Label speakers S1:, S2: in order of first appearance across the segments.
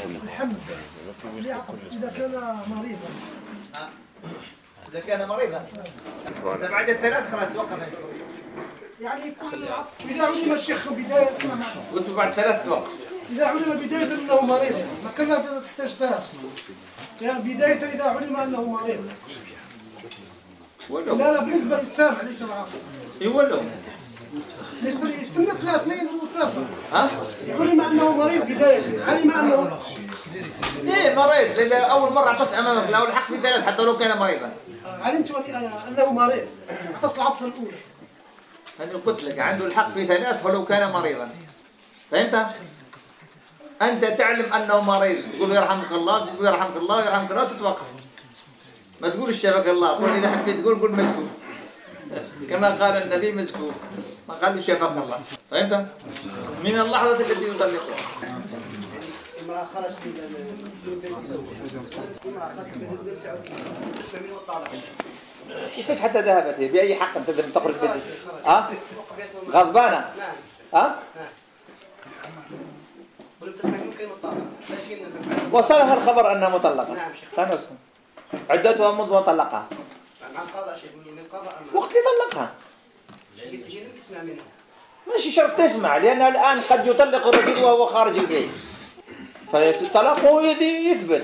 S1: محمد إذا كان مريضا.
S2: إذا كان مريضا بعد الثلاث خلاص توقف.
S1: يعني كل عطس إذا علم الشيخ بداية سلام
S2: قلت بعد ثلاث توقف.
S1: إذا علم بداية أنه مريض ما كنا تحتاج ثلاث. يعني بداية إذا علم أنه مريض. لا بالنسبة للسامع ليس العاقل.
S2: يولوا.
S1: يستنى اثنين وثلاثة. ها؟ علم أنه مريض بداية. علم أنه.
S2: إيه مريض إذا أول مرة عطس أمامك له الحق في ثلاث حتى لو كان مريضا.
S1: علمت أنه مريض. عطس العطس الأولى.
S2: أنا قلت لك عنده الحق في ثلاث ولو كان مريضا. فهمت؟ أنت تعلم أنه مريض تقول يرحمك الله تقول يرحمك الله يرحمك الله تتوقف. ما تقول شفاك الله قل إذا حبيت تقول قل مسكوب. كما قال النبي مسكوب ما قال شفاك الله. فهمت؟ من اللحظة التي يطلقها.
S3: امرأة خرجت
S2: كيفاش حتى ذهبت هي بأي حق تقدر تخرج بدري؟ ها؟ غضبانة؟ ها؟ وصلها الخبر أنها مطلقة. نعم شيخ. عدتها منذ وطلقها.
S3: مع القضاء شيء من القضاء
S2: وقت اللي طلقها.
S3: هي لم تسمع منها.
S2: ماشي شرط تسمع لأنها الآن قد يطلق الرجل وهو خارج البيت. فالطلاق هو يثبت.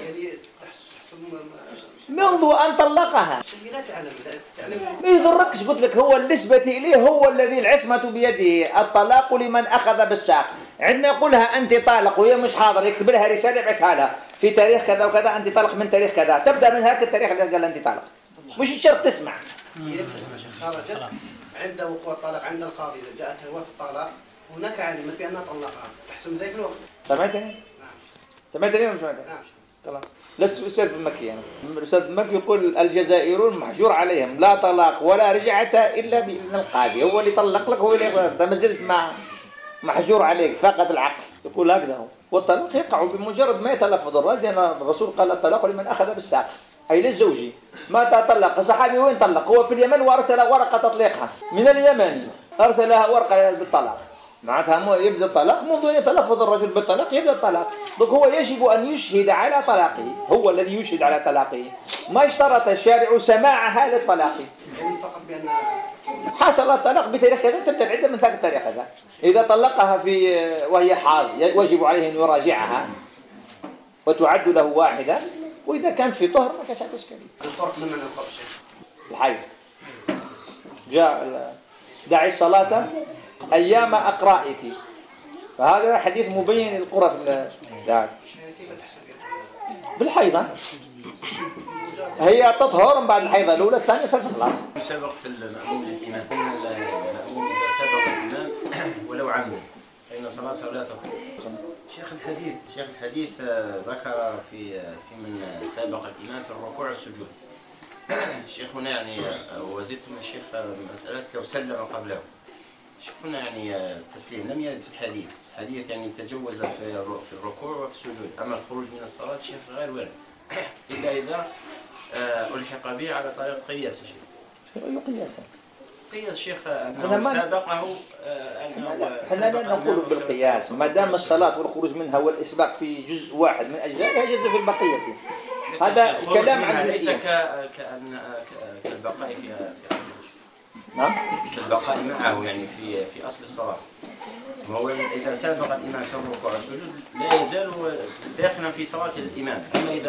S2: منذ أن طلقها.
S3: لا تعلم.
S2: ما يضركش قلت لك هو النسبة إليه هو الذي العصمة بيده. الطلاق لمن أخذ بالساق. عندنا يقولها أنت طالق وهي مش حاضر يكتب لها رسالة يبعثها لها في تاريخ كذا وكذا أنت طالق من تاريخ كذا تبدأ من هاك التاريخ اللي قال أنت طالق. مش الشرط تسمع.
S3: هي تسمع شيخ خرجت عند وقوع الطلاق عند القاضي إذا جاءتها وقت الطلاق هناك علمت بأنها طلقها تحسن ذلك الوقت.
S2: سمعتني؟
S3: نعم.
S2: سمعتني ولا سمعتني؟
S3: نعم.
S2: خلاص. لست أستاذ بمكي يعني. الأستاذ بمكي يقول الجزائريون محجور عليهم لا طلاق ولا رجعة إلا بإذن القاضي هو اللي طلق لك هو اللي أنت ما زلت محجور عليك فقد العقل يقول هكذا هو. والطلاق يقع بمجرد ما يتلفظ الرجل لأن الرسول قال الطلاق لمن أخذ بالساق أي للزوجي. متى طلق الصحابي وين طلق هو في اليمن وأرسل ورقة تطليقها من اليمن أرسلها ورقة بالطلاق معناتها يبدأ الطلاق منذ أن يتلفظ الرجل بالطلاق يبدأ الطلاق. هو يجب أن يشهد على طلاقه هو الذي يشهد على طلاقه ما اشترط الشارع سماعها للطلاق
S3: يعني فقط بأن
S2: حصل الطلاق بتاريخ كذا تبدأ العدة من ذاك التاريخ هذا. إذا طلقها في وهي حاض يجب عليه أن يراجعها وتعد له واحدة وإذا كان في طهر ما كانش إشكالية.
S3: الفرق من الفرق شيء
S2: الحيض جاء دعي الصلاة أيام أقرائك فهذا حديث مبين للقرى في الدعاء بالحيضة هي تطهر بعد الحيضة الأولى الثانية فخلاص.
S4: مسابقة المأموم للإمام المأموم إذا سبق الإمام ولو عمد فإن صلاته لا تقوم. شيخ الحديث ذكر في من سابق الإمام في الركوع والسجود. الشيخ هنا يعني وزدت من الشيخ مسألة لو سلم قبله. الشيخ هنا يعني التسليم لم يرد في الحديث يعني تجوز في الركوع وفي السجود. أما الخروج من الصلاة الشيخ غير وارد إلا إذا ألحق به على طريق قياس الشيخ. قياس شيخ أنه سابقه
S2: احنا لا نقول بالقياس ما دام الصلاة والخروج منها والإسباق في جزء واحد من أجزائها يجوز في البقية. هذا كلام عن
S4: ليس كالبقاء في أصل.
S2: نعم
S4: كالبقاء معه يعني في أصل الصلاة. هو إذا سابق الإمام في الركوع والسجود لا يزال داخلا في صلاة الإمام. أما إذا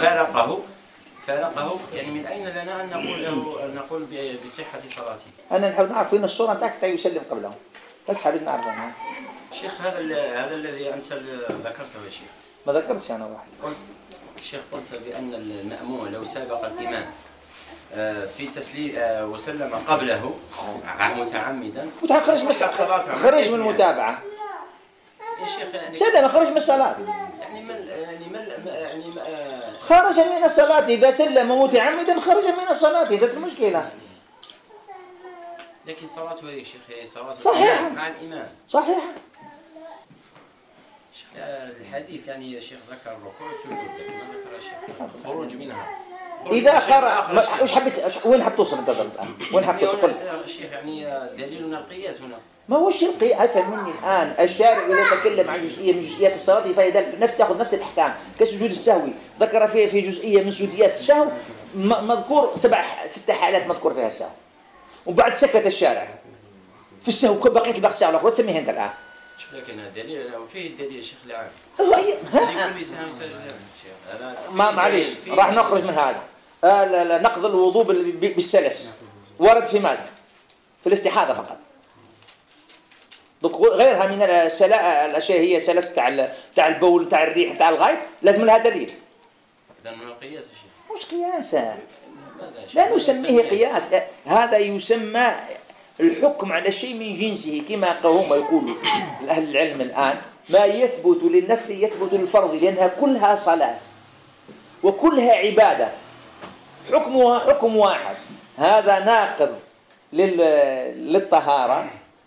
S4: فارقه يعني من أين لنا أن نقول بصحة صلاته؟
S2: أنا نحاول نعرف وين الصورة نتاعك حتى يسلم قبله بس حابين نعرفها.
S4: شيخ هذا الذي أنت ذكرته يا شيخ.
S2: ما ذكرتش أنا واحد.
S4: قلت بأن المأموم لو سابق الإمام في تسليم وسلم قبله متعمدا
S2: خرج من المتابعة.
S4: يا شيخ يعني
S2: سلم خرج من الصلاة.
S4: يعني
S2: خرج من الصلاة إذا سلم متعمدا خرج من الصلاة هذا المشكلة.
S4: لكن صلاته هذه شيخ هي صلاة
S2: صحيح
S4: مع الإمام.
S2: صحيح.
S4: الحديث يعني يا شيخ ذكر الركوع والسجود لكن ما ذكر الشيخ الخروج منها.
S2: إذا خرج وش حبيت وين حبت توصل أنت الآن؟ وين حبت توصل؟
S4: الشيخ يعني دليلنا القياس هنا.
S2: ما هوش افهم مني الآن الشارع إذا تكلم عن جزئية من جزئيات الصلاة تأخذ نفس الأحكام كالسجود السهوي، ذكر فيه في جزئية من سجوديات السهو مذكور 6 حالات مذكور فيها السهو، وبعد سكت الشارع في السهو بقية الباقي السهو الأخرى تسميه أنت الآن.
S4: لكن الدليل وفيه الدليل الشيخ العام
S2: كل
S4: سهم يسجل
S2: ما معليش راح نخرج من هذا. لا نقض الوضوء بالسلس ورد في ماذا؟ في الاستحاضة فقط. غيرها من الأشياء هي سلس تاع البول تاع الريح تاع الغائط لازم لها دليل.
S4: إذا من القياس يا شيخ.
S2: مش قياسا، لا نسميه قياس، هذا يسمى الحكم على الشيء من جنسه كما هم يقولوا أهل العلم الآن. ما يثبت للنفل يثبت للفرض لأنها كلها صلاة وكلها عبادة، حكمها حكم واحد. هذا ناقض للطهارة،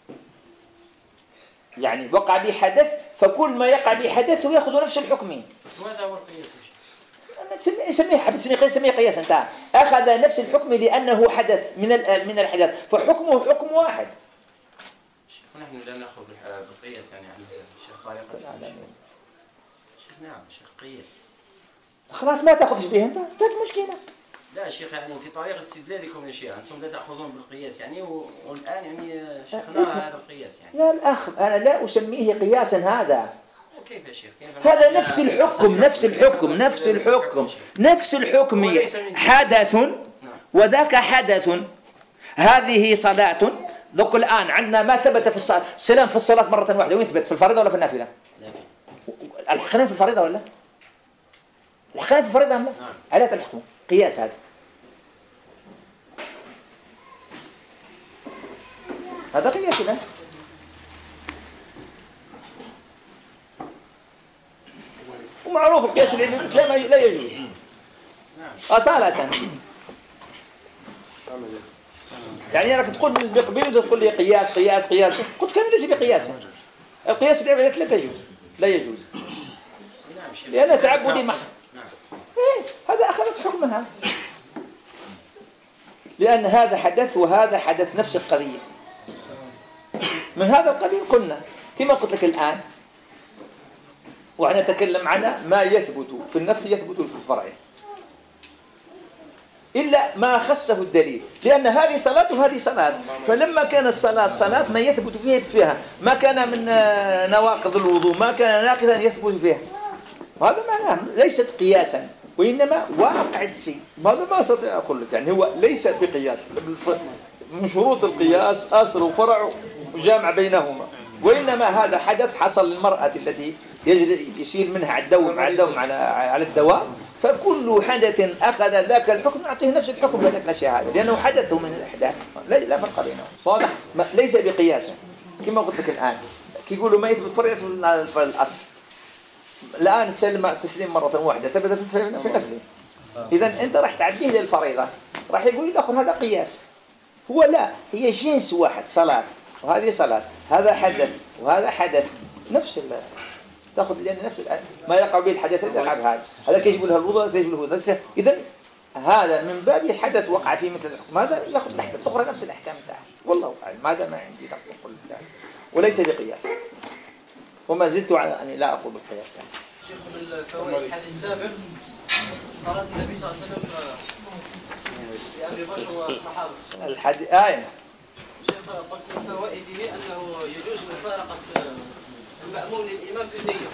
S2: يعني وقع به حدث فكل ما يقع به حدث يأخذ نفس الحكم.
S4: وهذا هو القياس
S2: سميه قياس. انت أخذ نفس الحكم لأنه حدث من الحدث فحكمه حكم واحد.
S4: ونحن لا نأخذ بالقياس يعني عن الشيخ طريقة شيخ. نعم شيخ قياس
S2: خلاص ما تأخذش به أنت مشكلة.
S4: لا شيخ يعني في طريقة استدلالكم يا شيخ أنتم لا تأخذون بالقياس يعني والآن يعني شيخ نرى هذا القياس يعني.
S2: لا الأخ أنا لا أسميه قياسا هذا.
S4: كيف يا شيخ؟
S2: هذا نفس الحكم حدث وذاك حدث. هذه صلاة. ذوق الآن عندنا ما ثبت في الصلاة سلام في الصلاة مرة واحدة، وين ثبت؟ في الفريضة ولا في النافلة؟ الحقنا في الفريضة ولا؟ الحقنا في الفريضة ولا؟ على الحكم قياس هذا قياس له. ومعروف القياس العلمي لا يجوز أصالة. يعني أنا تقول بقبيل وتقول لي قياس قلت كان ليس بقياس. القياس العلمي لا يجوز لأنه تعبدي محض. هذا أخذت حكمها لأن هذا حدث وهذا حدث نفس القضية. من هذا القبيل قلنا كما قلت لك الآن وأنا أتكلم على ما يثبت في النفل يثبت في الفرع إلا ما خصه الدليل، لأن هذه صلاة وهذه صلاة. فلما كانت صلاة ما يثبت فيها ما كان من نواقض الوضوء ما كان ناقضا يثبت فيها، وهذا معناه ليست قياسا وإنما واقع الشيء. هذا ما أستطيع أقول لك يعني هو ليس بقياس. من شروط القياس أصل وفرع وجامع بينهما، وإنما هذا حدث حصل للمرأة التي يسير منها الدوم على الدوام، فكل حدث أخذ ذاك الحكم نعطيه نفس الحكم بذلك الأشياء هذا لأنه حدث من الأحداث لا فرق بينهم. واضح؟ ليس بقياس كما قلت لك الآن كي يقولوا ما يثبت فرع في الأصل. الآن تسليم مرة واحدة ثبت في نفله، إذا أنت راح تعديه للفريضة راح يقول الآخر هذا قياس. هو لا، هي جنس واحد صلاة وهذه صلاة، هذا حدث وهذا حدث نفس تأخذ لأن نفس ما يقع به الحدث يقع بهذا. هذا كيجب له الوضوء كيجب له الوضوء. إذن هذا من باب الحدث وقع في مثل الحكم هذا يأخذ الأحكام الأخرى نفس الأحكام بتاعه. والله أعلم هذا ما عندي نقل أقول ذلك وليس بقياس، وما زلت على أني لا أقول بالقياس.
S3: شيخ من الفوائد الحديث السابق صلاة النبي صلى الله عليه وسلم لأبي بكر والصحابة.
S2: الحديث
S3: شيخ قلت من فوائده أنه يجوز مفارقة المأمون للإمام في النية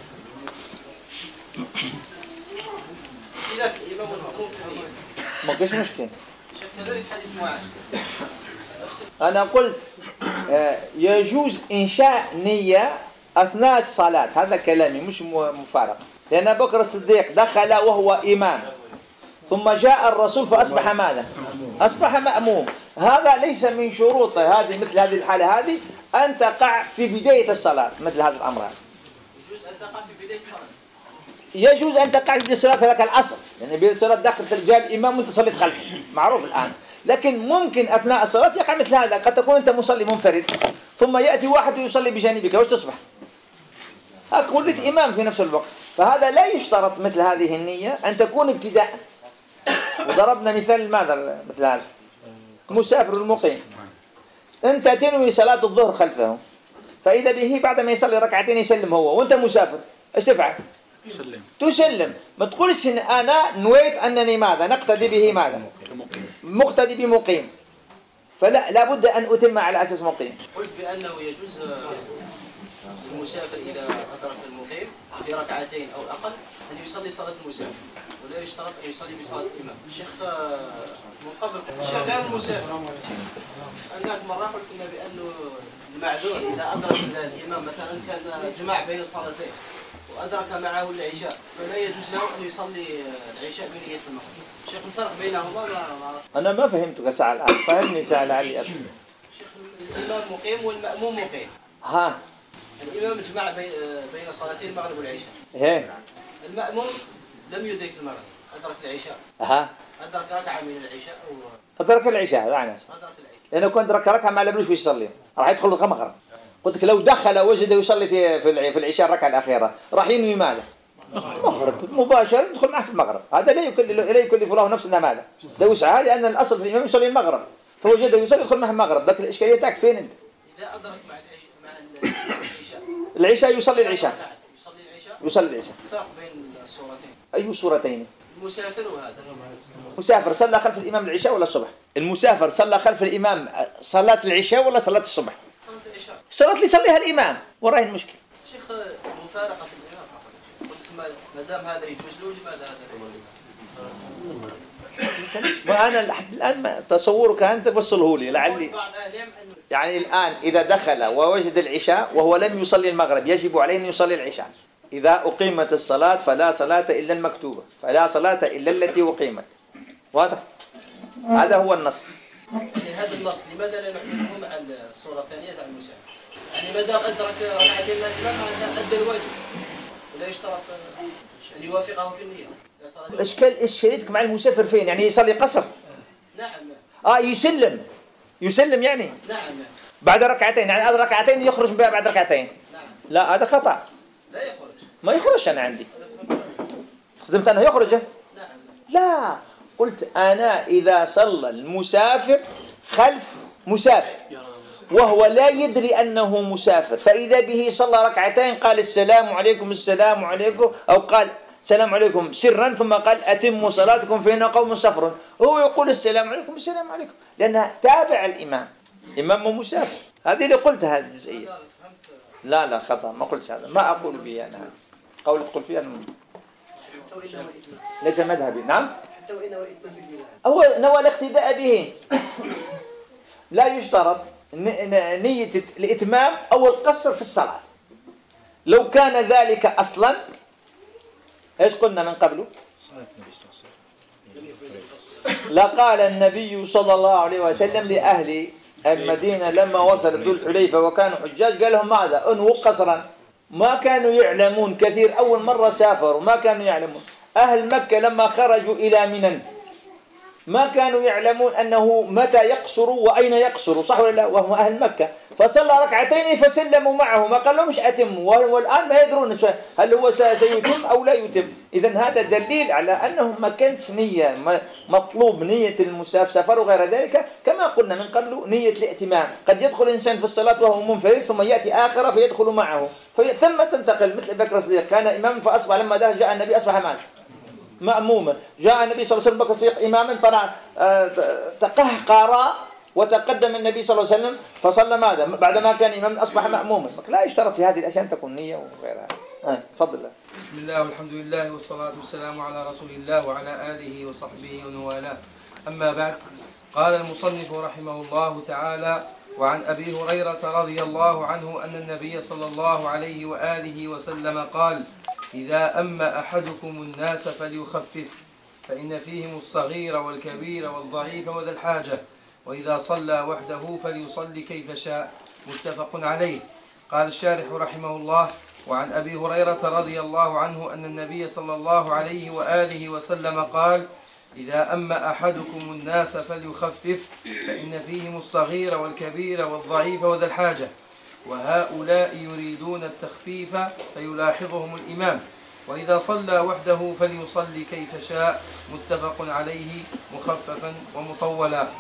S3: خلاف الإمام والمأمون في النية.
S2: ما فيش مشكلة.
S3: شيخ كذلك حديث معاذ
S2: أنا قلت يجوز إنشاء نية أثناء الصلاة، هذا كلامي مش مفارقة. لأن أبو بكر الصديق دخل وهو إمام ثم جاء الرسول فأصبح ماذا؟ أصبح مأموم. هذا ليس من شروطه هذه مثل هذه الحالة هذه أن تقع في بداية الصلاة مثل هذا الأمر هذا.
S3: يجوز أن تقع في بداية الصلاة.
S2: يجوز أن تقع في بداية الصلاة ذاك الأصل، يعني بداية الصلاة داخل في الجال الإمام وأنت صليت خلفه معروف الآن. لكن ممكن أثناء الصلاة يقع مثل هذا، قد تكون أنت مصلي منفرد ثم يأتي واحد ويصلي بجانبك وش تصبح؟ قلت إمام في نفس الوقت. فهذا لا يشترط مثل هذه النية أن تكون ابتداء. وضربنا مثال ماذا مثل هذا مسافر المقيم أنت تنوي صلاة الظهر خلفه فإذا به بعد ما يصلي ركعتين يسلم هو وأنت مسافر، إيش تفعل؟ تسلم. ما تقولش إن أنا نويت أنني ماذا نقتدي به ماذا مقتدي بمقيم، فلا لابد أن أتم على أساس مقيم.
S5: قلت بأنه يجوز المسافر إذا أدرك المقيم في ركعتين أو أقل أن يصلي صلاة المسافر ولا يشترط أن يصلي بصلاة الإمام. الشيخ من قبل الشيخ غير المسافر هناك مرة قلت لنا بأنه المعذور إذا أدرك الإمام مثلا كان جماع بين الصلاتين وأدرك معه العشاء فلا يجوز له أن يصلي العشاء بنية المغرب. الشيخ الفرق بينهما
S2: أنا ما فهمتك ساعة الآن، فهمني ساعة لعلي أفهم.
S5: الشيخ الإمام مقيم والمأموم مقيم.
S2: ها.
S5: الإمام جمع بين صلاتين المغرب والعشاء.
S2: إيه.
S5: المأموم لم يدرك المغرب، أدرك العشاء.
S2: ها.
S5: أدرك ركعة من العشاء أو
S2: أدرك العشاء، يعني.
S5: أدرك العشاء.
S2: لأنه كنت أدرك ركعة ما لبلوش يصلي، راح يدخل المغرب. قلت لك لو دخل وجد يصلي في العشاء الركعة الأخيرة، راح ينوي ماذا؟ المغرب مباشرة يدخل معه في المغرب. هذا لا يكلف الله نفسا ماذا؟ لا وسعها، لأن الأصل في الإمام يصلي المغرب، فوجد يصلي يدخل معه المغرب. لكن الإشكالية تاعك فين أنت؟
S5: إذا أدرك مع
S2: العشاء يصلي العشاء. يصلي العشاء.
S5: فرق بين الصورتين.
S2: أي صورتين؟
S5: المسافر وهذا.
S2: مسافر صلى خلف الإمام العشاء ولا الصبح؟ المسافر صلى خلف الإمام صلاة العشاء ولا صلاة الصبح؟
S5: صلاة العشاء.
S2: الصلاة اللي يصليها الإمام، وراهي المشكلة.
S5: شيخ مفارقة الإمام قلت ما دام هذا يجوز له لماذا هذا لا يجوز؟
S2: وأنا الآن تصورك أنت توصله لي لعلي. يعني الآن إذا دخل ووجد العشاء وهو لم يصلي المغرب يجب عليه أن يصلي العشاء. إذا أقيمت الصلاة فلا صلاة إلا المكتوبة، فلا صلاة إلا التي أقيمت. واضح؟ هذا هو النص.
S5: يعني هذا النص لماذا لا نحمله مع الصورة الثانية تاع المسافر؟ يعني ما دام أدرك ركعتين من الإمام أدى الواجب ولا يشترط أن يوافقه في النية.
S2: الإشكال إشكاليتك مع المسافر فين؟ يعني يصلي قصر؟
S5: نعم.
S2: يسلم يعني؟
S5: نعم.
S2: بعد ركعتين، يعني هذا ركعتين يخرج بعد ركعتين.
S5: نعم.
S2: لا هذا خطأ.
S5: لا يخرج.
S2: ما يخرج أنا عندي. خدمت أنه يخرج؟
S5: نعم.
S2: لا، قلت أنا إذا صلى المسافر خلف مسافر وهو لا يدري أنه مسافر، فإذا به صلى ركعتين قال السلام عليكم السلام عليكم، أو قال السلام عليكم سرا ثم قال أتموا صلاتكم فإن قوم سفر، هو يقول السلام عليكم السلام عليكم لأنها تابع الإمام، إمام مسافر. هذه اللي قلتها الجزئية. لا خطأ، ما قلت هذا، ما أقول به أنا. قول تقول فيها ليس مذهبي. نعم.
S3: حتى وإن وإثم في البلاد.
S2: هو نوى الاقتداء به، لا يشترط نية الإتمام أو القصر في الصلاة. لو كان ذلك أصلا إيش قلنا من قبله؟ لقال النبي صلى الله عليه وسلم لأهل المدينة لما وصل ذو الحليفة وكانوا حجاج قال لهم ماذا؟ انووا قصرا. ما كانوا يعلمون، كثير أول مرة سافروا ما كانوا يعلمون. أهل مكة لما خرجوا إلى منى ما كانوا يعلمون أنه متى يقصروا وأين يقصروا، صح ولا لا؟ وهم أهل مكة، فصلى ركعتين فسلموا معه، ما قال لهمش أتموا، والآن ما يدرون هل هو سيتم أو لا يتم. إذن هذا دليل على أنه ما كانش نية مطلوب نية المسافر وغير ذلك، كما قلنا من قبل نية الائتمام. قد يدخل الإنسان في الصلاة وهو منفرد ثم يأتي آخر فيدخل معه ثم تنتقل، مثل بكر الصديق كان إماما فأصبح لما جاء النبي أصبح ماذا؟ مأموما. جاء النبي صلى الله عليه وسلم بكر الصديق إماما طلع تقهقر وتقدم النبي صلى الله عليه وسلم فصلى ماذا؟ بعدما كان إماما أصبح مأموما. لا يشترط في هذه الأشياء أن تكون نية وغيرها. تفضل.
S6: بسم الله والحمد لله والصلاة والسلام على رسول الله وعلى آله وصحبه ومن والاه. أما بعد، قال المصنف رحمه الله تعالى: وعن أبي هريرة رضي الله عنه أن النبي صلى الله عليه وآله وسلم قال: إذا أما أحدكم الناس فليخفف، فإن فيهم الصغير والكبير والضعيف وذا الحاجة، وإذا صلى وحده فليصلي كيف شاء. متفق عليه. قال الشارح رحمه الله: وعن أبي هريرة رضي الله عنه أن النبي صلى الله عليه وآله وسلم قال: إذا أما أحدكم الناس فليخفف، فإن فيهم الصغير والكبير والضعيف وذا الحاجة، وهؤلاء يريدون التخفيف فيلاحظهم الإمام، وإذا صلى وحده فليصلي كيف شاء. متفق عليه، مخففا ومطولا.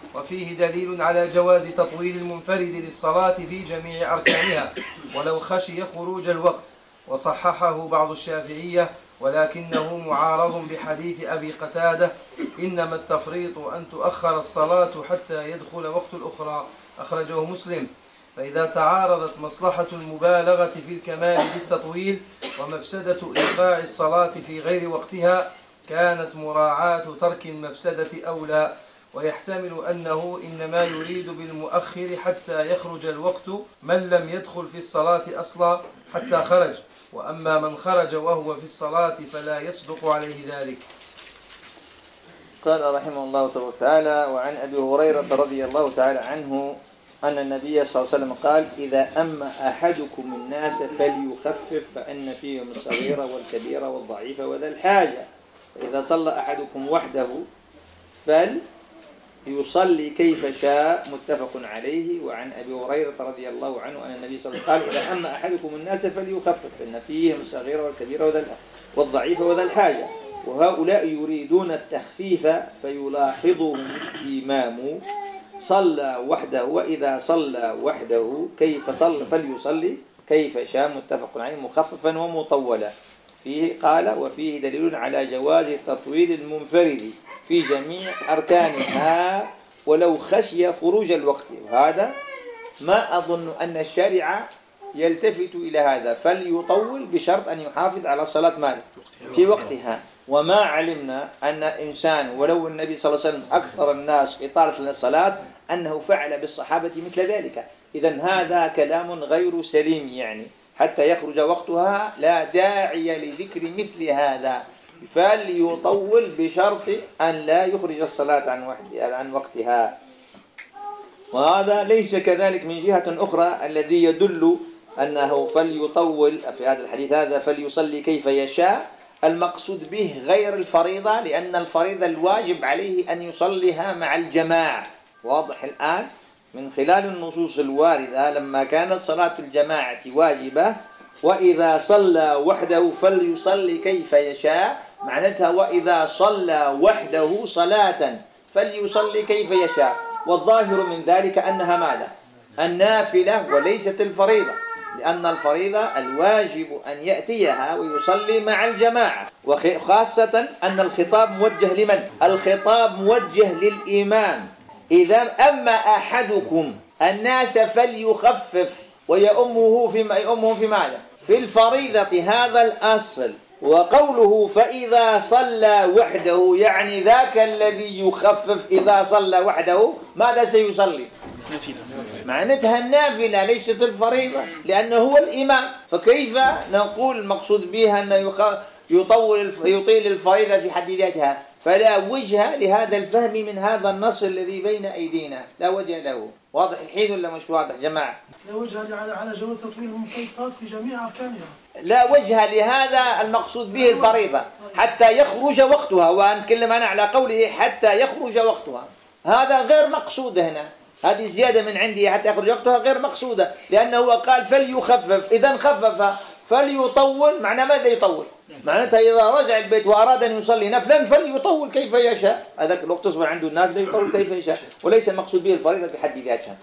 S6: وفيه دليل على جواز تطويل المنفرد للصلاة في جميع أركانها ولو خشي خروج الوقت. وصححه بعض الشافعية ولكنه معارض بحديث أبي قتادة إنما التفريط أن تؤخر الصلاة حتى يدخل وقت الأخرى، أخرجه مسلم. فإذا تعارضت مصلحة المبالغة في الكمال بالتطويل ومفسدة إيقاع الصلاة في غير وقتها كانت مراعاة ترك المفسدة أولى. ويحتمل أنه إنما يريد بالمؤخر حتى يخرج الوقت من لم يدخل في الصلاة أصلا حتى خرج، وأما من خرج وهو في الصلاة فلا يصدق عليه ذلك.
S2: قال رحمه الله تعالى: وعن أبي هريرة رضي الله تعالى عنه أن النبي صلى الله عليه وسلم قال: إذا أما أحدكم الناس فليخفف فإن فيهم الصغير والكبير والضعيف وذا الحاجة، فإذا صلى أحدكم وحده فليصلي كيف شاء، متفق عليه. وعن أبي هريرة رضي الله عنه أن النبي صلى الله عليه وسلم قال: إذا أما أحدكم الناس فليخفف فإن فيهم الصغير والكبير والضعيف وذا الحاجة. وهؤلاء يريدون التخفيف فيلاحظهم الإمام صلى وحده، وإذا صلى وحده كيف صلى فليصلي كيف شاء، متفق عليه، مخففا ومطولا. فيه قال: وفيه دليل على جواز تطويل المنفرد في جميع أركانها ولو خشي خروج الوقت. وهذا ما أظن أن الشارع يلتفت إلى هذا، فليطول بشرط أن يحافظ على الصلاة ماذا في وقتها. وما علمنا أن إنسان ولو النبي صلى الله عليه وسلم أكثر الناس إطالة للصلاة أنه فعل بالصحابة مثل ذلك. إذن هذا كلام غير سليم، يعني حتى يخرج وقتها لا داعي لذكر مثل هذا، فليطول بشرط أن لا يخرج الصلاة عن وقتها. وهذا ليس كذلك من جهة أخرى الذي يدل أنه فليطول في هذا الحديث هذا فليصلي كيف يشاء، المقصود به غير الفريضة، لأن الفريضة الواجب عليه أن يصليها مع الجماعة. واضح الآن من خلال النصوص الواردة لما كانت صلاة الجماعة واجبة، وإذا صلى وحده فليصلي كيف يشاء، معناتها وإذا صلى وحده صلاة فليصلي كيف يشاء. والظاهر من ذلك أنها ماذا؟ النافلة وليست الفريضة، لأن الفريضة الواجب أن يأتيها ويصلي مع الجماعة، وخاصة أن الخطاب موجه لمن؟ الخطاب موجه للإمام. إذا أما أحدكم الناس فليخفف ويأمه في ماذا؟ في الفريضة، هذا الأصل. وقوله فإذا صلى وحده يعني ذاك الذي يخفف إذا صلى وحده ماذا سيصلي؟ معناتها النافلة ليست الفريضة، لأنه هو الإمام. فكيف نقول المقصود بها أنه يطيل الفريضة في حد ذاتها؟ فلا وجه لهذا الفهم من هذا النص الذي بين أيدينا، لا وجه له. واضح الحين ولا مش واضح جماعة؟
S1: لا وجه على جواز تطويل المنفرد في جميع أركانها.
S2: لا وجه لهذا المقصود به الفريضة حتى يخرج وقتها، ونتكلم أنا على قوله حتى يخرج وقتها، هذا غير مقصود هنا، هذه زيادة من عندي حتى يخرج وقتها غير مقصودة، لأنه هو قال فليخفف، إذا خفف فليطول. معنى ماذا يطول؟ معناتها إذا رجع البيت وأراد أن يصلي نفلا فليطول كيف يشاء، هذاك الوقت تصبح عنده النافلة يطول كيف يشاء، وليس المقصود به الفريضة في حد ذاتها.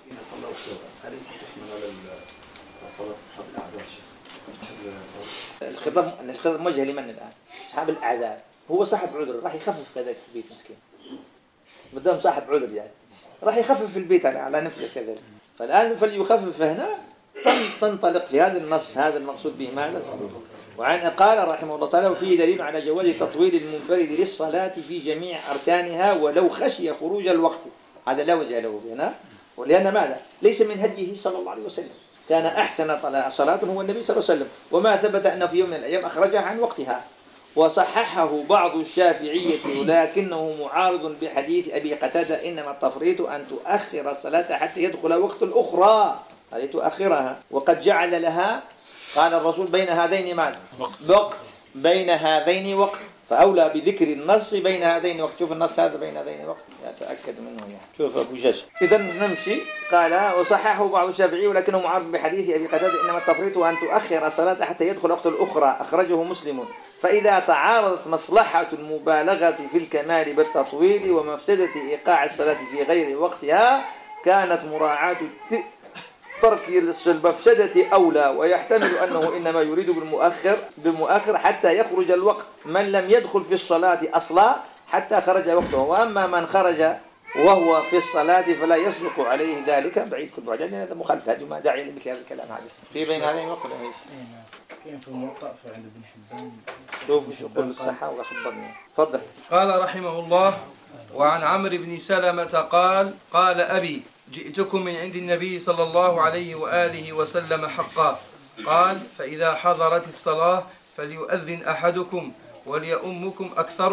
S2: الخطاب موجه لمن الآن؟ أصحاب الأعذار. هو صاحب عذر راح يخفف كذلك في البيت مسكين، مدام صاحب عذر يعني راح يخفف في البيت على نفسه كذلك. فالآن فليخفف هنا تنطلق في هذا النص، هذا المقصود به ماذا؟ وعن قال رحمه الله تعالى: وفيه دليل على جواز تطويل المنفرد للصلاة في جميع أركانها ولو خشي خروج الوقت. هذا لا وجه له هنا، ولأن ماذا؟ ليس من هديه صلى الله عليه وسلم. كان أحسن صلاة هو النبي صلى الله عليه وسلم، وما ثبت أنه في يوم من الأيام أخرجها عن وقتها. وصححه بعض الشافعية ولكنه معارض بحديث أبي قتادة إنما التفريط أن تؤخر الصلاة حتى يدخل وقت الأخرى، هذه تؤخرها. وقد جعل لها قال الرسول بين هذين ماذا؟ وقت، بين هذين وقت، فأولى بذكر النص بين هذين وقت. شوف النص هذا بين هذين وقت يتأكد منه يعني. شوف أبو جاش. إذا نمشي. قال وصححه بعض الشافعي ولكنه معارض بحديث أبي قتادة إنما التفريط أن تؤخر الصلاة حتى يدخل وقت الأخرى، أخرجه مسلم. فإذا تعارضت مصلحة المبالغة في الكمال بالتطويل ومفسدة إيقاع الصلاة في غير وقتها كانت مراعاة ترك المفسدة أولى، ويحتمل أنه إنما يريد بالمؤخر حتى يخرج الوقت من لم يدخل في الصلاة أصلا حتى خرج وقته، وأما من خرج وهو في الصلاة فلا يصدق عليه ذلك بعيد كل بعد. يعني هذا مخالف، هذا ما داعي لمثل هذا الكلام. هذا في بين هذين وقت ولا ليس؟
S7: كاين في الموطأ في عند ابن حبان.
S2: شوف شو يقول الصحة وخبرني. تفضل.
S6: قال رحمه الله: وعن عمرو بن سلمة قال: قال أبي: جئتكم من عند النبي صلى الله عليه وآله وسلم حقا. قال: فإذا حضرت الصلاة فليؤذن أحدكم وليؤمكم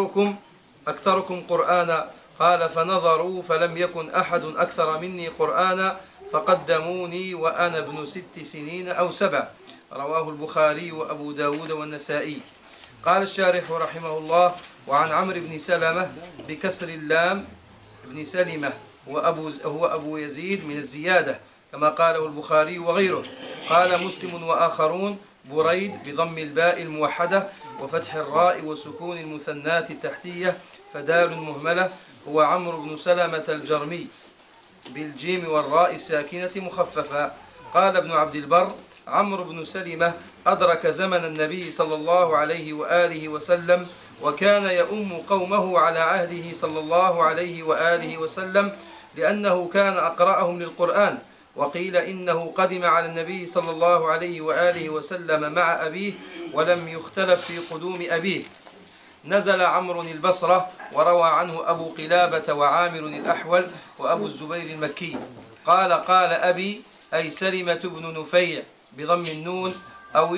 S6: أكثركم قرآنا. قال: فنظروا فلم يكن أحد أكثر مني قرآنا فقدموني وأنا ابن 6 سنين أو 7. رواه البخاري وأبو داود والنسائي. قال الشارح رحمه الله: وعن عمرو بن سلمة بكسر اللام بن سلمة هو أبو يزيد من الزيادة كما قاله البخاري وغيره. قال مسلم وآخرون: بريد بضم الباء الموحدة وفتح الراء وسكون المثنات التحتية فدال مهملة، هو عمرو بن سلمة الجرمي بالجيم والراء الساكنة مخففة. قال ابن عبد البر: عمرو بن سلمة أدرك زمن النبي صلى الله عليه وآله وسلم، وكان يؤم قومه على عهده صلى الله عليه وآله وسلم لأنه كان أقرأهم للقرآن. وقيل إنه قدم على النبي صلى الله عليه وآله وسلم مع أبيه ولم يختلف في قدوم أبيه. نزل عمرو البصرة، وروى عنه أبو قلابة وعامر الأحول وأبو الزبير المكي. قال أبي أي سلمة بن نفيع بضم النون أو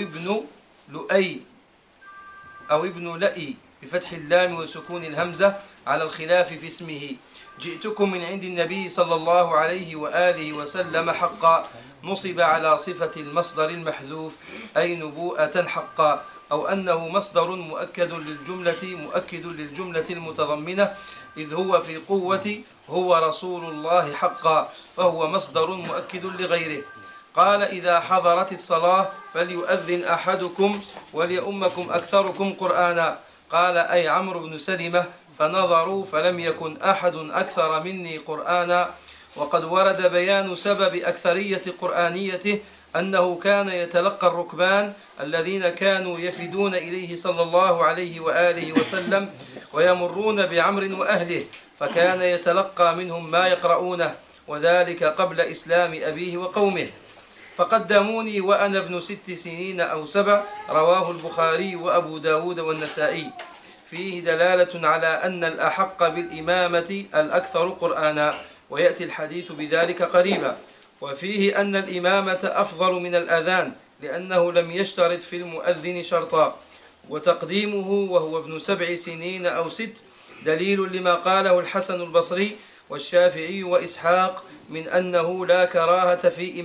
S6: ابن لئي بفتح اللام وسكون الهمزة على الخلاف في اسمه. جئتكم من عند النبي صلى الله عليه وآله وسلم حقا، نصب على صفة المصدر المحذوف أي نبوءة حقا، أو أنه مصدر مؤكد للجملة المتضمنة، إذ هو في قوة هو رسول الله حقا، فهو مصدر مؤكد لغيره. قال: إذا حضرت الصلاة فليؤذن أحدكم وليؤمكم أكثركم قرآنا. قال أي عمرو بن سلمة: فنظروا فلم يكن أحد أكثر مني قرآنا. وقد ورد بيان سبب أكثرية قرآنيته أنه كان يتلقى الركبان الذين كانوا يفدون إليه صلى الله عليه وآله وسلم ويمرون بعمر وأهله، فكان يتلقى منهم ما يقرؤونه، وذلك قبل إسلام أبيه وقومه. فقدموني وأنا ابن 6 سنين أو 7. رواه البخاري وأبو داود والنسائي. فيه دلالة على أن الأحق بالإمامة الأكثر قرآنا، ويأتي الحديث بذلك قريبا. وفيه أن الإمامة أفضل من الأذان لأنه لم يشترط في المؤذن شرطا، وتقديمه وهو ابن 7 سنين أو 6 دليل لما قاله الحسن البصري والشافعي وإسحاق من أنه لا كراهة في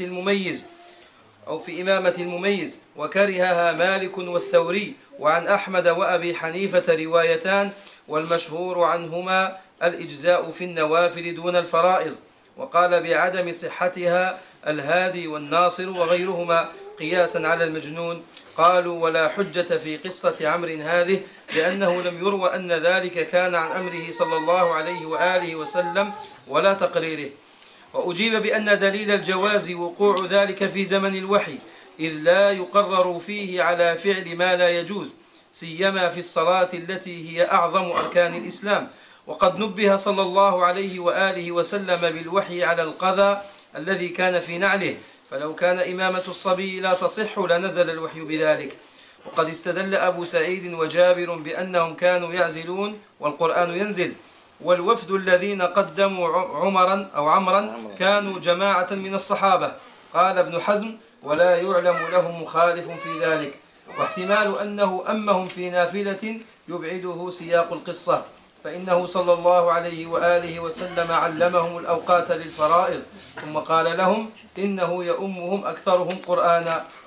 S6: إمامة المميز وكرهها مالك والثوري. وعن أحمد وأبي حنيفة روايتان، والمشهور عنهما الإجزاء في النوافل دون الفرائض. وقال بعدم صحتها الهادي والناصر وغيرهما قياسا على المجنون. قالوا: ولا حجة في قصة عمرو هذه لأنه لم يروى أن ذلك كان عن أمره صلى الله عليه وآله وسلم ولا تقريره. وأجيب بأن دليل الجواز وقوع ذلك في زمن الوحي، إذ لا يقرر فيه على فعل ما لا يجوز، سيما في الصلاة التي هي أعظم أركان الإسلام. وقد نبه صلى الله عليه وآله وسلم بالوحي على القذى الذي كان في نعله، فلو كان إمامة الصبي لا تصح لنزل الوحي بذلك. وقد استدل أبو سعيد وجابر بأنهم كانوا يعزلون والقرآن ينزل. والوفد الذين قدموا عمرا كانوا جماعة من الصحابة. قال ابن حزم: ولا يعلم لهم مخالف في ذلك. واحتمال أنه أمهم في نافلة يبعده سياق القصة، فإنه صلى الله عليه وآله وسلم علمهم الأوقات للفرائض، ثم قال لهم: إنه يؤمهم أكثرهم قرآنا.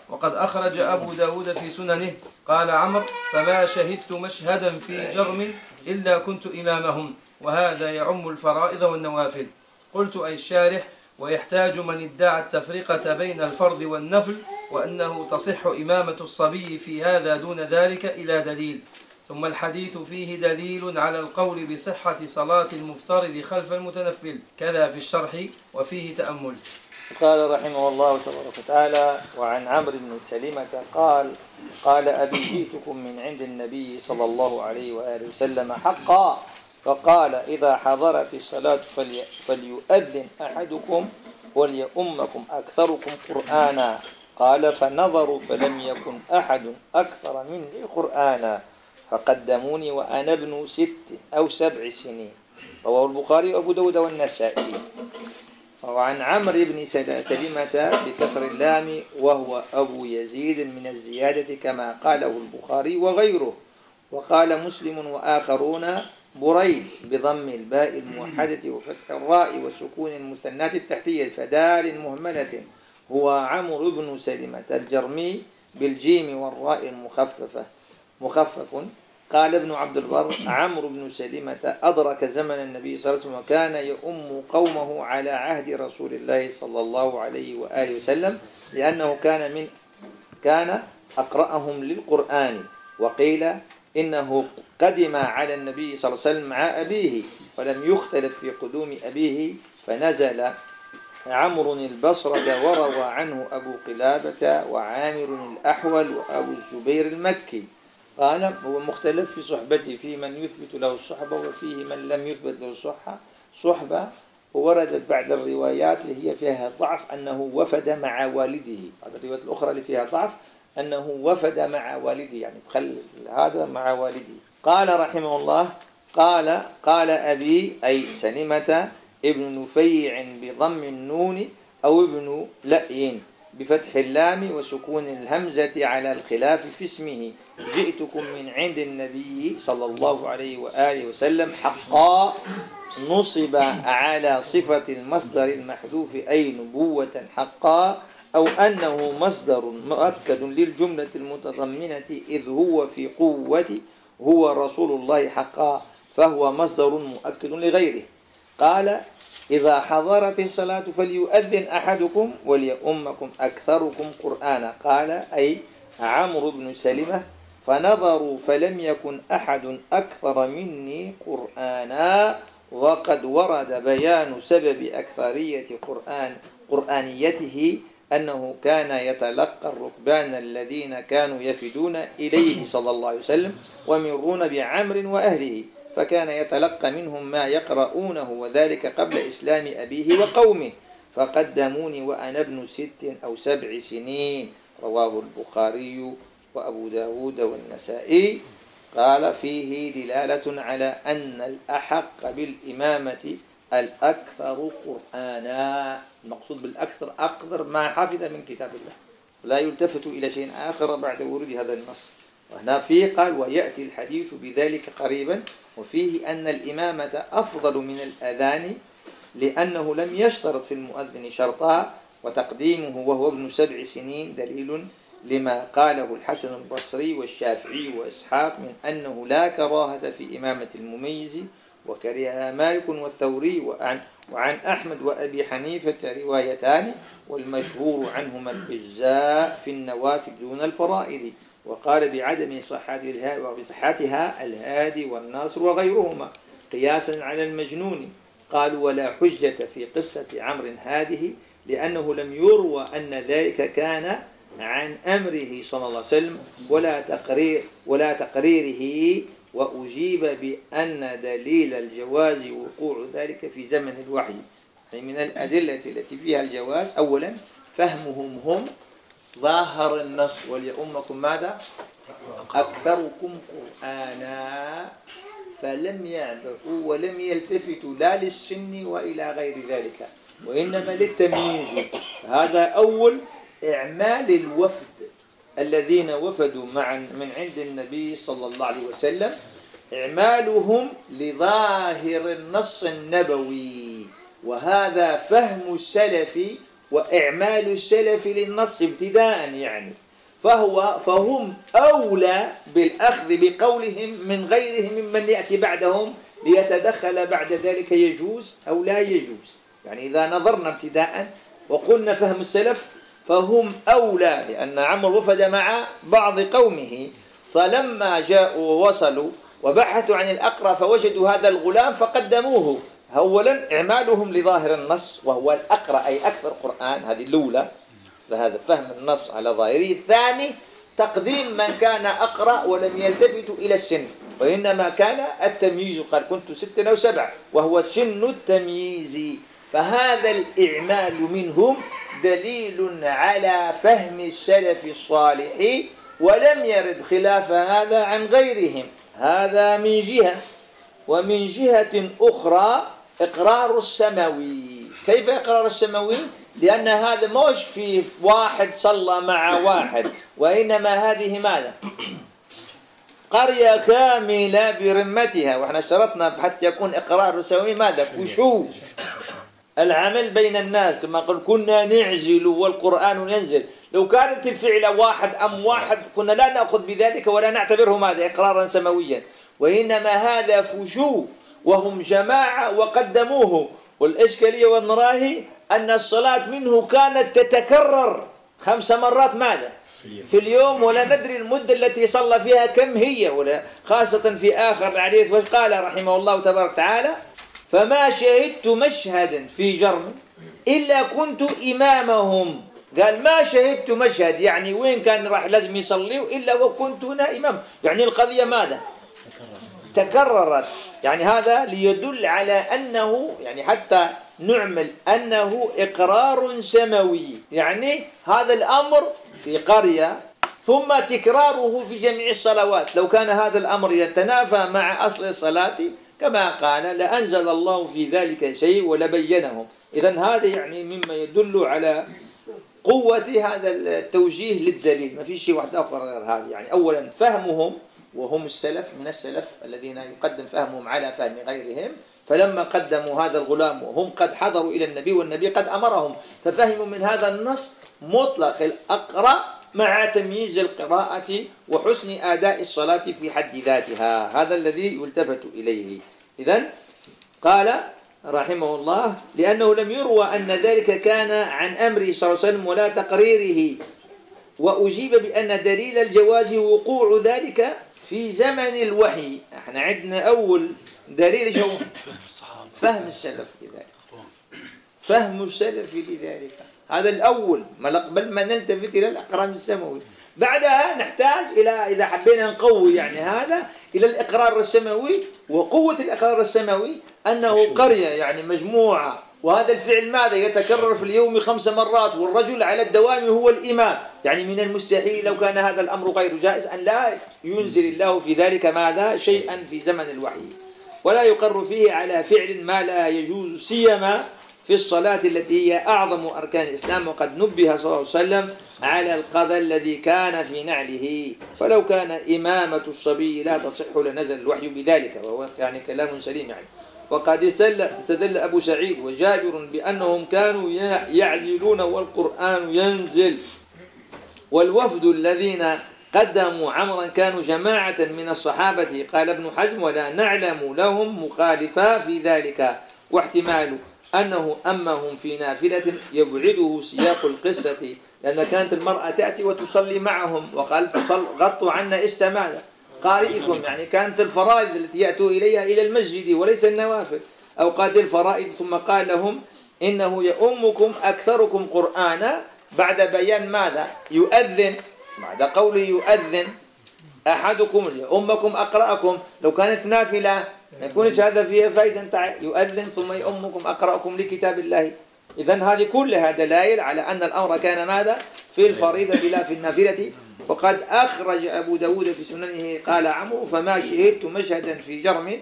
S6: وقد أخرج أبو داود في سننه قال عمرو: فما شهدت مشهدا في جرم إلا كنت إمامهم، وهذا يعم الفرائض والنوافل. قلت أي الشارح: ويحتاج من ادعى التفرقة بين الفرض والنفل وأنه تصح إمامة الصبي في هذا دون ذلك إلى دليل. ثم الحديث فيه دليل على القول بصحة صلاة المفترض خلف المتنفل، كذا في الشرح وفيه تأمل.
S2: قال رحمه الله تبارك وتعالى: وعن عمرو بن سلمة قال أبي: جئتكم من عند النبي صلى الله عليه وآله وسلم حقا، فقال: إذا حضرت الصلاة فليؤذن أحدكم وليؤمكم أكثركم قرآنا. قال: فنظروا فلم يكن أحد أكثر مني قرآنا، فقدموني وأنا ابن 6 أو 7 سنين. رواه البخاري وأبو داود والنسائي. وعن عمرو بن سلمة بكسر اللام وهو أبو يزيد من الزيادة كما قاله البخاري وغيره. وقال مسلم وآخرون بريد بضم الباء الموحدة وفتح الراء وسكون المثنات التحتية فدال مهملة، هو عمرو بن سلمة الجرمي بالجيم والراء المخفف. قال ابن عبد البر: عمرو بن سلمة أدرك زمن النبي صلى الله عليه وسلم وكان يؤم قومه على عهد رسول الله صلى الله عليه وآله وسلم، لأنه كان أقرأهم للقرآن. وقيل إنه قدم على النبي صلى الله عليه وسلم مع أبيه، ولم يختلف في قدوم أبيه، فنزل عمرو البصرة وروى عنه أبو قلابة وعامر الأحول وأبو الزبير المكي. قال: هو مختلف في صحبته، في من يثبت له الصحبة وفيه من لم يثبت له صحبة. ووردت بعد الروايات اللي هي فيها ضعف أنه وفد مع والده، بعد الروايات الأخرى اللي فيها ضعف أنه وفد مع والده، يعني خل هذا مع والده. قال رحمه الله: قال أبي أي سلمة ابن نفيع بضم النون أو ابن لأي بفتح اللام وسكون الهمزة على الخلاف في اسمه: جئتكم من عند النبي صلى الله عليه وآله وسلم حقا، نصب على صفة المصدر المحذوف أي نبوة حقا، أو أنه مصدر مؤكد للجملة المتضمنة إذ هو في قوة هو رسول الله حقا، فهو مصدر مؤكد لغيره. قال: إذا حضرت الصلاة فليؤذن أحدكم وليؤمكم أكثركم قرآنا. قال أي عمرو بن سلمة: فنظروا فلم يكن أحد أكثر مني قرآنا. وقد ورد بيان سبب أكثرية قرآنيته أنه كان يتلقى الركبان الذين كانوا يفدون إليه صلى الله عليه وسلم ويمرون بعمر وأهله، فكان يتلقى منهم ما يقرؤونه، وذلك قبل إسلام أبيه وقومه. فقدموني وأنا ابن 6 أو 7 سنين. رواه البخاري وأبو داود والنسائي. قال: فيه دلالة على أن الأحق بالإمامة الأكثر قرآنا. المقصود بالأكثر أقدر ما حفظ من كتاب الله، لا يلتفت إلى شيء آخر بعد ورود هذا النص. وهنا فيه قال: ويأتي الحديث بذلك قريبا. وفيه أن الإمامة أفضل من الأذان، لأنه لم يشترط في المؤذن شرطا، وتقديمه وهو ابن 7 سنين دليل لما قاله الحسن البصري والشافعي وإسحاق من أنه لا كراهة في إمامة المميز، وكرهها مالك والثوري. وعن أحمد وأبي حنيفة روايتان، والمشهور عنهما الإجزاء في النوافل دون الفرائض. وقال بعدم صحتها الهادي والناصر وغيرهما قياسا على المجنون. قالوا: ولا حجة في قصة عمرو هذه، لأنه لم يروى أن ذلك كان عن أمره صلى الله عليه وسلم ولا تقريره. وأجيب بأن دليل الجواز وقوع ذلك في زمن الوحي. يعني من الأدلة التي فيها الجواز: أولا فهمهم هم ظاهر النص: وليؤمكم ماذا؟ أكثركم قرآنا، فلم يعبثوا ولم يلتفتوا لا للسن وإلى غير ذلك، وإنما للتمييز. هذا أول إعمال الوفد الذين وفدوا من عند النبي صلى الله عليه وسلم، إعمالهم لظاهر النص النبوي. وهذا فهم السلف وإعمال السلف للنص ابتداء، يعني فهم أولى بالأخذ بقولهم من غيرهم ممن يأتي بعدهم ليتدخل بعد ذلك يجوز أو لا يجوز. يعني إذا نظرنا ابتداء وقلنا فهم السلف فهم أولى، لأن عمرو وفد مع بعض قومه، فلما جاءوا ووصلوا وبحثوا عن الأقرأ فوجدوا هذا الغلام فقدموه. أولا إعمالهم لظاهر النص وهو الأقرأ أي أكثر قرآن، هذه الأولى، فهذا فهم النص على ظاهره. الثاني تقديم من كان أقرأ ولم يلتفتوا إلى السن، وإنما كان التمييز، قال كنت 6 أو 7، وهو سن التمييز. فهذا الإعمال منهم دليل على فهم السلف الصالح، ولم يرد خلاف هذا عن غيرهم. هذا من جهة. ومن جهة أخرى إقرار السماوي. كيف إقرار السماوي؟ لأن هذا موش في واحد صلى مع واحد، وإنما هذه ماذا؟ قرية كاملة برمتها. وإحنا اشترطنا حتى يكون إقرار السماوي ماذا؟ فشو العمل بين الناس، كما قل كنا نعزل والقرآن ينزل. لو كانت الفعل واحد أم واحد كنا لا نأخذ بذلك ولا نعتبره ماذا؟ إقرارا سماويا، وإنما هذا فشو وهم جماعة وقدموه. والإشكالية والنراهي أن الصلاة منه كانت تتكرر 5 مرات ماذا؟ في اليوم، ولا ندري المدة التي صلى فيها كم هي، ولا خاصة في آخر الحديث وقال رحمه الله تبارك وتعالى فما شهدت مشهدا في جرم إلا كنت إمامهم. قال ما شهدت مشهد، يعني وين كان راح لازم يصلي إلا وكنت هنا إمام. يعني القضية ماذا؟ تكررت. يعني هذا ليدل على أنه يعني حتى نعمل أنه إقرار سماوي، يعني هذا الأمر في قرية ثم تكراره في جميع الصلوات. لو كان هذا الأمر يتنافى مع أصل الصلاة كما قال لأنزل الله في ذلك شيء ولبينهم. إذن هذا يعني مما يدل على قوة هذا التوجيه للدليل، ما في شيء واحد آخر غير هذا. يعني أولا فهمهم، وهم السلف من السلف الذين يقدم فهمهم على فهم غيرهم، فلما قدموا هذا الغلام وهم قد حضروا إلى النبي والنبي قد أمرهم، ففهموا من هذا النص مطلق الأقرأ مع تمييز القراءة وحسن أداء الصلاة في حد ذاتها. هذا الذي يلتفت إليه. إذن قال رحمه الله لأنه لم يروى أن ذلك كان عن أمره صلى الله عليه وسلم ولا تقريره، وأجيب بأن دليل الجواز وقوع ذلك في زمن الوحي. احنا عندنا أول دليل شو؟ فهم السلف لذلك، فهم السلف لذلك، هذا الأول قبل ما نلتفت إلى الأقرام السماوي. بعدها نحتاج إلى إذا حبينا نقوي يعني هذا إلى الإقرار السماوي. وقوة الإقرار السماوي أنه قرية يعني مجموعة، وهذا الفعل ماذا؟ يتكرر في اليوم 5 مرات، والرجل على الدوام هو الإمام. يعني من المستحيل لو كان هذا الأمر غير جائز أن لا ينزل الله في ذلك ماذا؟ شيئا في زمن الوحي، ولا يقر فيه على فعل ما لا يجوز، سيما في الصلاة التي هي أعظم أركان الإسلام. وقد نبه صلى الله عليه وسلم على القضاء الذي كان في نعله، فلو كان إمامة الصبي لا تصح لنزل الوحي بذلك، وهو يعني كلام سليم يعني. وقد استدل أبو سعيد وجابر بأنهم كانوا يعزلون والقرآن ينزل، والوفد الذين قدموا عمرا كانوا جماعة من الصحابة. قال ابن حزم ولا نعلم لهم مخالفا في ذلك، واحتمال أنه أمهم في نافلة يبعده سياق القصة، لأن كانت المرأة تأتي وتصلي معهم وقالت غطوا عنا ماذا؟ قارئكم، يعني كانت الفرائض التي يأتوا إليها إلى المسجد وليس النوافل، أو قاد الفرائض. ثم قال لهم إنه يؤمكم أكثركم قرآنا، بعد بيان ماذا؟ يؤذن، بعد قوله يؤذن أحدكم يؤمكم أقرأكم. لو كانت نافلة ما يكونش هذا فيها فائدة، يؤذن ثم يؤمكم أقرأكم لكتاب الله. إذن هذه كلها دلائل على أن الأمر كان ماذا؟ في الفريضة لا في النافلة. وقد أخرج أبو داود في سننه قال عمرو فما شهدت مشهدا في جرم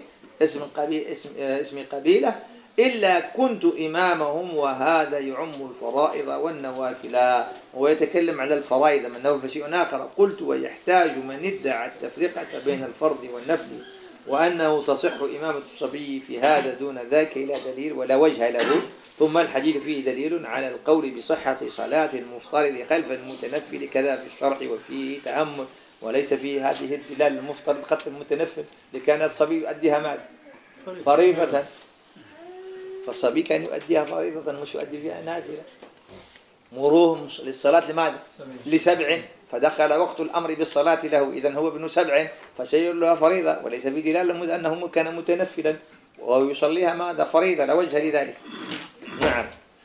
S2: اسم قبيلة إلا كنت إمامهم، وهذا يعم الفرائض والنوافل. ويتكلم على الفرائض من نوافل شيء آخر. قلت ويحتاج من ادعى التفرقة بين الفرض والنفل وأنه تصح إمامة الصبي في هذا دون ذاك إلى دليل ولا وجه له. ثم الحديث فيه دليل على القول بصحة صلاة المفترض خلف المتنفل كذا في الشرع وفيه تأمل، وليس فيه هذه الدلالة المفترض خلف المتنفل لكان الصبي يؤديها مال فريضة، فالصبي كان يؤديها فريضة مش يؤدي فيها نافلة. مروهم للصلاة لماذا؟ ل7، فدخل وقت الأمر بالصلاة له، إذن هو ابن 7 فسير لها فريضة، وليس في دلالة أنه كان متنفلا ويصليها ماذا فريضة، لا وجه لذلك. نعم.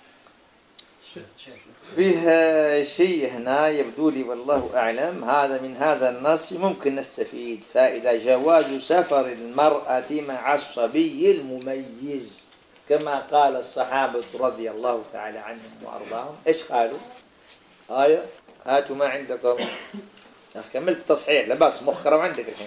S2: فيها شيء هنا يبدو لي والله أعلم، هذا من هذا النص ممكن نستفيد فائدة جواز سفر المرأة مع الصبي المميز، كما قال الصحابة رضي الله تعالى عنهم وأرضاهم. إيش قالوا؟ آية هاتوا ما عندكم، كملت التصحيح لا بس مخرم عندك الحين.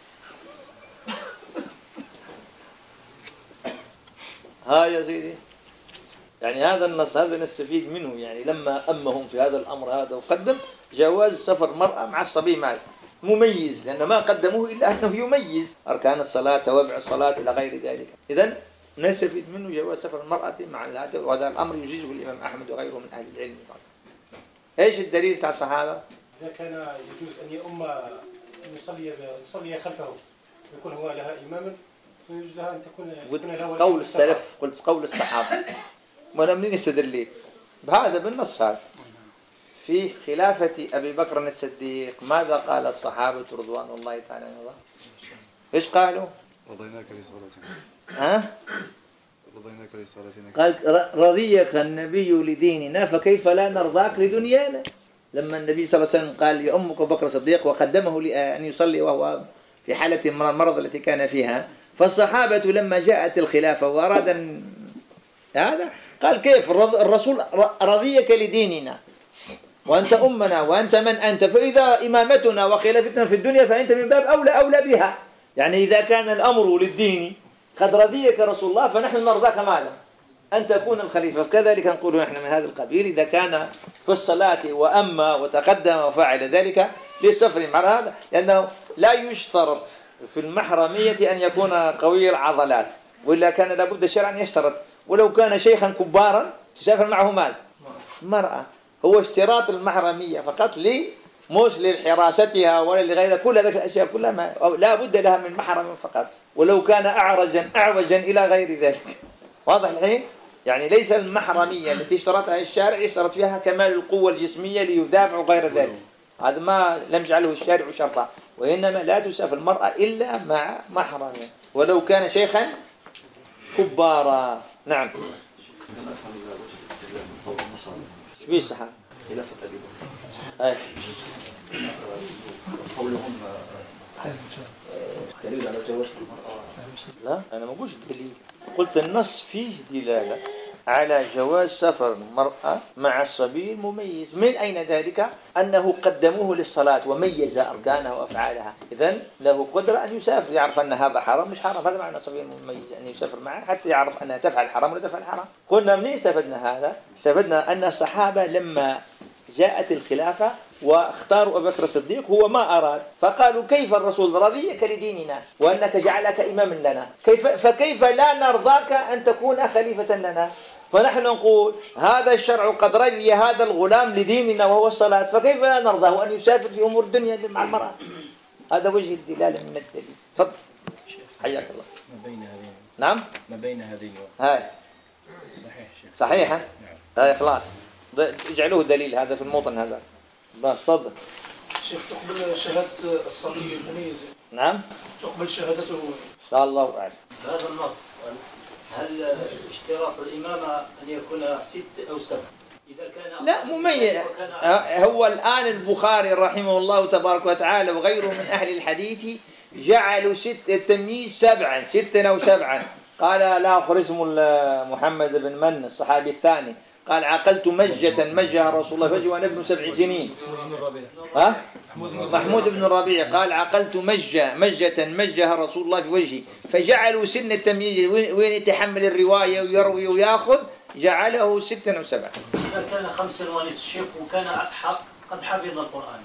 S2: ها يا سيدي، يعني هذا النص هذا نستفيد منه، يعني لما أمهم في هذا الأمر هذا وقدم جواز سفر المرأة مع الصبي مع مميز، لأن ما قدموه إلا أنه يميز أركان الصلاة توابع الصلاة إلى غير ذلك. إذن نستفيد منه جواز سفر المرأة مع هذا، وهذا الأمر يجيزه الإمام أحمد وغيره من أهل العلم. إيش الدليل تاع الصحابة؟
S8: إذا كان يجوز أن يؤم أن يصلي خلفه يكون هو لها إماما، ويجوز لها أن تكون لها
S2: قول السلف، قلت قول الصحابة، وأنا منين استدليت بهذا بالنص هذا في خلافة أبي بكر الصديق. ماذا قال الصحابة رضوان الله تعالى عنهم؟ إيش قالوا؟
S9: رضيناك لصلاتنا.
S2: ها؟
S9: رضيناك لصلاتنا.
S2: قال رضيك النبي لديننا فكيف لا نرضاك لدنيانا. لما النبي صلى الله عليه وسلم قال لأمك بكر الصديق وقدمه لأن يصلي وهو في حالة من المرض التي كان فيها، فالصحابة لما جاءت الخلافة وأراد هذا قال كيف الرسول رضيك لديننا وأنت أمنا وأنت من أنت، فإذا إمامتنا وخلافتنا في الدنيا فأنت من باب أولى بها. يعني إذا كان الأمر للدين قد رضيك رسول الله فنحن نرضاك ماذا؟ أن تكون الخليفة. كذلك نقول نحن من هذا القبيل إذا كان في الصلاة وأما وتقدم وفعل ذلك للسفر مع هذا، لأنه لا يشترط في المحرمية أن يكون قوي العضلات، وإلا كان لابد شرعا يشترط. ولو كان شيخا كبارا تسافر معه مال مرأة، هو اشتراط المحرمية فقط مش لحراستها ولا لغيرها، كل هذه الأشياء كلها لا بد لها من محرم فقط، ولو كان أعوجا إلى غير ذلك. واضح الحين؟ يعني ليس المحرمية التي اشترطها الشارع يشترط فيها كمال القوة الجسمية ليدافع غير ذلك، هذا ما لم يجعله الشارع شرطا، وإنما لا تسافر المرأة إلا مع محرم ولو كان شيخا كبارا. نعم. شبيه الصحابة؟
S9: خلافة أبي بكر.
S2: أي.
S9: قولهم دليل على جواز المرأة.
S2: لا أنا ما قلت دليل، قلت النص فيه دلالة على جواز سفر المرأة مع الصبي المميز. من أين ذلك؟ أنه قدموه للصلاة وميز أركانها وأفعالها، إذن له قدرة أن يسافر، يعرف أن هذا حرام مش حرام. هذا معنى الصبي المميز أن يسافر معه حتى يعرف أنها تفعل حرام ولا تفعل حرام. قلنا منين استفدنا هذا؟ استفدنا أن الصحابة لما جاءت الخلافة واختاروا أبي بكر الصديق هو ما أراد، فقالوا كيف الرسول رضيك لديننا وأنك جعلك إماما لنا، فكيف لا نرضاك أن تكون خليفة لنا؟ فنحن نقول هذا الشرع قد رضي هذا الغلام لديننا وهو الصلاة، فكيف لا نرضاه أن يسافر في أمور الدنيا مع المرأة؟ هذا وجه الدلالة من الدليل. تفضل حياك الله.
S7: ما بين هذين.
S2: نعم.
S7: ما بين هذين.
S2: هاي.
S7: صحيح شيخ.
S2: صحيح.
S7: نعم.
S2: هاي خلاص. اجعلوه دليل هذا في الموطن هذا. بس تفضل.
S8: شيخ تقبل شهادة الصبي المميز؟
S2: نعم.
S8: تقبل شهادته؟
S2: إن شاء الله أعلم.
S10: هذا النص هل اشتراط الإمامة أن يكون 6 أو 7؟ إذا كان
S2: لا مميز. هو الآن البخاري رحمه الله تبارك وتعالى وغيره من أهل الحديث جعلوا التمييز 7 6 أو 7. قال لا آخر اسمه محمد بن من الصحابي الثاني قال عقلت مجة رسول الله فجأة وأنا ابن 7 سنين. ها؟ محمود بن الربيع قال عقلت مجة رسول الله في وجهي، فجعلوا سن التمييز وين يتحمل الرواية ويروي ويأخذ، جعله 6 أو 7.
S10: إذا كان 5 ونصف شيخ وكان قد حفظ القرآن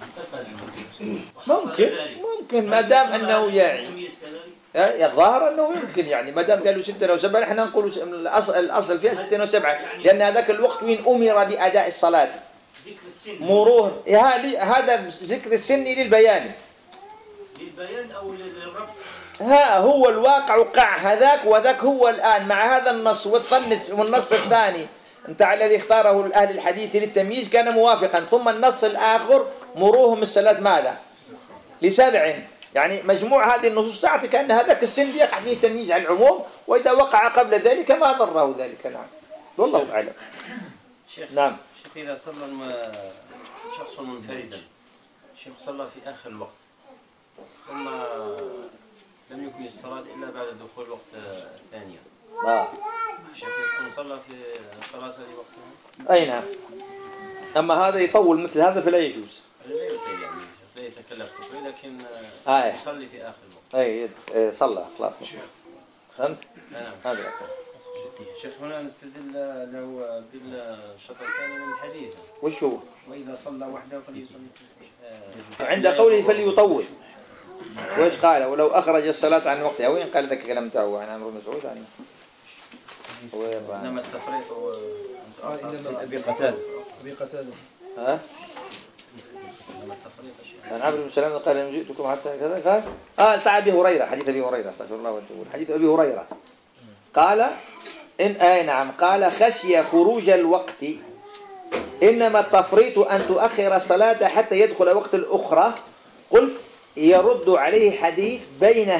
S2: ممكن ما دام أنه يعني الظاهر أنه يمكن يعني ما دام قالوا 6 أو 7 إحنا نقول الأصل فيها 6 أو 7 لأن هذاك الوقت وين أمر بأداء الصلاة مروه هذا ذكر السن للبيان
S10: أو للربط.
S2: ها هو الواقع وقع هذاك وذاك هو الآن مع هذا النص والنص الثاني انت الذي اختاره أهل الحديث للتمييز كان موافقا ثم النص الآخر مروهم الصلاة ماذا ل7 يعني مجموع هذه النصوص تعطي كأن هذاك السن يقع فيه تمييز على العموم وإذا وقع قبل ذلك ما ضره ذلك. نعم والله أعلم. نعم
S4: شيخ إذا صلى شخص منفردا شيخ صلى في آخر الوقت ثم لم يكمل الصلاة إلا بعد دخول الوقت الثانية شيخ يكون صلى في الصلاة في وقتها؟
S2: أي نعم. أما هذا يطول مثل هذا فلا يجوز.
S4: لا يتكلف تطويل لكن يصلي في آخر الوقت.
S2: أي صلى خلاص. فهمت؟
S4: نعم.
S2: هذا
S4: شيخ هنا نستدل له بالشطر الثاني من الحديث.
S2: وش هو؟
S4: وإذا صلى وحده فليصلي
S2: عند قوله فليطول. وإيش قال؟ ولو أخرج الصلاة عن وقتها وين قال ذاك الكلام تاعه عن عمرو بن مسعود عنه؟
S4: إنما التفريط
S7: إنما أبي قتادة
S2: ها؟ عن عمرو بن سلام قال إن جئتكم حتى كذا قال تعال أبي هريرة حديث أبي هريرة استغفر الله وأتوب حديث أبي هريرة قال نعم قال خشي خروج الوقت إنما التفريط أن تؤخر الصلاة حتى يدخل وقت الأخرى. قلت يرد عليه حديث بين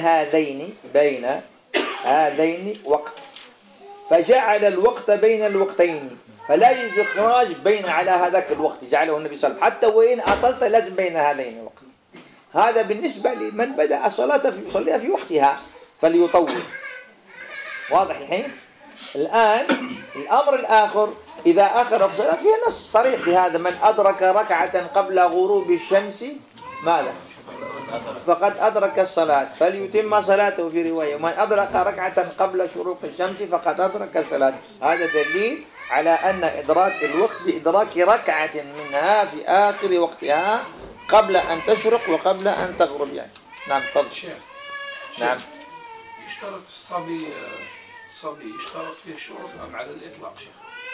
S2: هذين وقت فجعل الوقت بين الوقتين فلا يجوز إخراج بين على هذاك الوقت جعله النبي صلى الله عليه وسلم حتى وإن أطلت لازم بين هذين الوقت. هذا بالنسبة لمن بدأ الصلاة يصليها في وقتها فليطول. واضح الحين؟ الآن الأمر الآخر إذا آخر الصلاة فيه نص صريح بهذا من أدرك ركعة قبل غروب الشمس ماذا؟ فقد أدرك الصلاة فليتم صلاته في رواية ومن أدرك ركعة قبل شروق الشمس فقد أدرك الصلاة. هذا دليل على أن إدراك الوقت بإدراك ركعة منها في آخر وقتها قبل أن تشرق وقبل أن تغرب يعني. نعم تفضل. نعم.
S11: يشترط في الصبي يشترط فيه شروط أم على الإطلاق شيخ؟